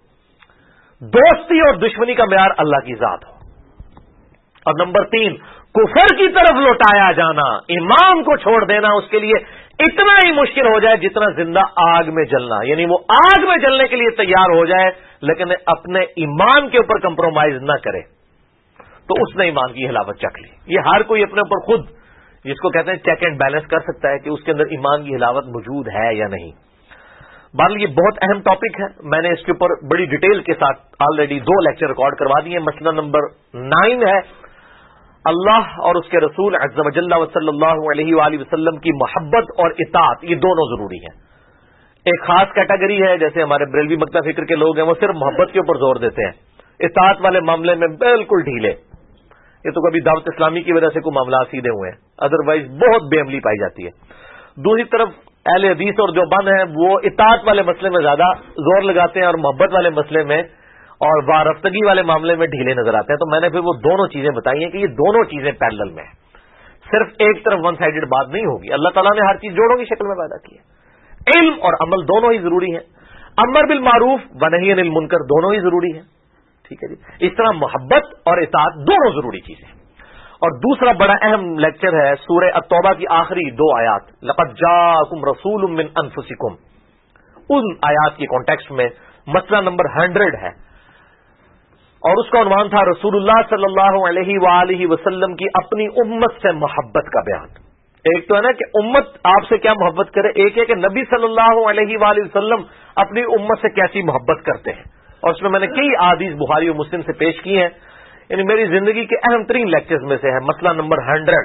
دوستی اور دشمنی کا معیار اللہ کی ذات ہو. اور نمبر 3 کفر کی طرف لوٹایا جانا، ایمان کو چھوڑ دینا اس کے لیے اتنا ہی مشکل ہو جائے جتنا زندہ آگ میں جلنا. یعنی وہ آگ میں جلنے کے لیے تیار ہو جائے لیکن اپنے ایمان کے اوپر کمپرومائز نہ کرے. تو اس نے ایمان کی حلاوت چکھ لی. یہ ہر کوئی اپنے اوپر خود جس کو کہتے ہیں چیک اینڈ بیلنس کر سکتا ہے کہ اس کے اندر ایمان کی حلاوت موجود ہے یا نہیں. بہرحال یہ بہت اہم ٹاپک ہے، میں نے اس کے اوپر بڑی ڈیٹیل کے ساتھ آلریڈی 2 لیکچر ریکارڈ کروا دیے. مسئلہ نمبر 9 ہے اللہ اور اس کے رسول عز و جل و صلی اللہ علیہ وآلہ وسلم کی محبت اور اطاعت، یہ دونوں ضروری ہیں. ایک خاص کیٹیگری ہے جیسے ہمارے بریلوی مکتب فکر کے لوگ ہیں، وہ صرف محبت کے اوپر زور دیتے ہیں، اطاعت والے معاملے میں بالکل ڈھیلے. یہ تو کبھی دعوت اسلامی کی وجہ سے کوئی معاملات سیدھے ہوئے ہیں، ادروائز بہت بے عملی پائی جاتی ہے. دوسری طرف اہل حدیث اور جو بند ہیں وہ اطاعت والے مسئلے میں زیادہ زور لگاتے ہیں اور محبت والے مسئلے میں اور وارفتگی والے معاملے میں ڈھیلے نظر آتے ہیں. تو میں نے پھر وہ دونوں چیزیں بتائی ہیں کہ یہ دونوں چیزیں پیرلل میں ہیں، صرف ایک طرف ون سائیڈڈ بات نہیں ہوگی. اللہ تعالیٰ نے ہر چیز جوڑوں کی شکل میں پیدا کی ہے. علم اور عمل دونوں ہی ضروری ہیں، امر بالمعروف و نہی عن المنکر دونوں ہی ضروری ہیں. ٹھیک ہے جی. اس طرح محبت اور اطاعت دونوں ضروری چیزیں. اور دوسرا بڑا اہم لیکچر ہے سورہ التوبہ کی آخری 2 آیات، لقد جاءکم رسول من انفسکم. ان آیات کے کانٹیکسٹ میں مسئلہ نمبر 100 ہے اور اس کا عنوان تھا رسول اللہ صلی اللہ علیہ وآلہ وسلم کی اپنی امت سے محبت کا بیان. ایک تو ہے نا کہ امت آپ سے کیا محبت کرے، ایک ہے کہ نبی صلی اللہ علیہ وآلہ وسلم اپنی امت سے کیسی محبت کرتے ہیں. اور اس میں میں نے کئی احادیث بخاری اور مسلم سے پیش کی ہیں. یعنی میری زندگی کے اہم ترین لیکچرز میں سے ہے مسئلہ نمبر 100،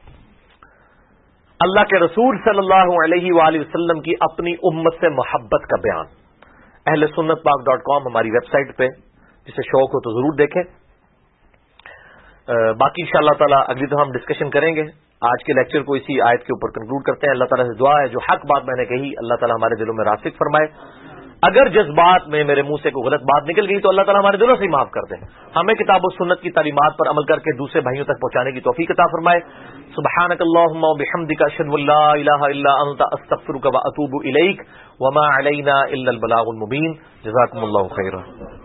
اللہ کے رسول صلی اللہ علیہ وآلہ وسلم کی اپنی امت سے محبت کا بیان. اہل سنت پاک.com ہماری ویب سائٹ پہ، جسے شوق ہو تو ضرور دیکھیں. باقی انشاءاللہ تعالی اگلی دفعہ ہم ڈسکشن کریں گے. آج کے لیکچر کو اسی آیت کے اوپر کنکلوڈ کرتے ہیں. اللہ تعالیٰ سے دعا ہے جو حق بات میں نے کہی اللہ تعالیٰ ہمارے دلوں میں راسخ فرمائے. اگر جذبات میں میرے منہ سے کوئی غلط بات نکل گئی تو اللہ تعالیٰ ہمارے دلوں سے ہی معاف کر دیں. ہمیں کتاب و سنت کی تعلیمات پر عمل کر کے دوسرے بھائیوں تک پہنچانے کی توفیق عطا فرمائے. سبحانک اللہم و بحمدک اشہد ان لا الہ الا انت استغفرک و اتوب الیک وما علینا الا البلاغ المبین. جزاکم اللہ خیرا.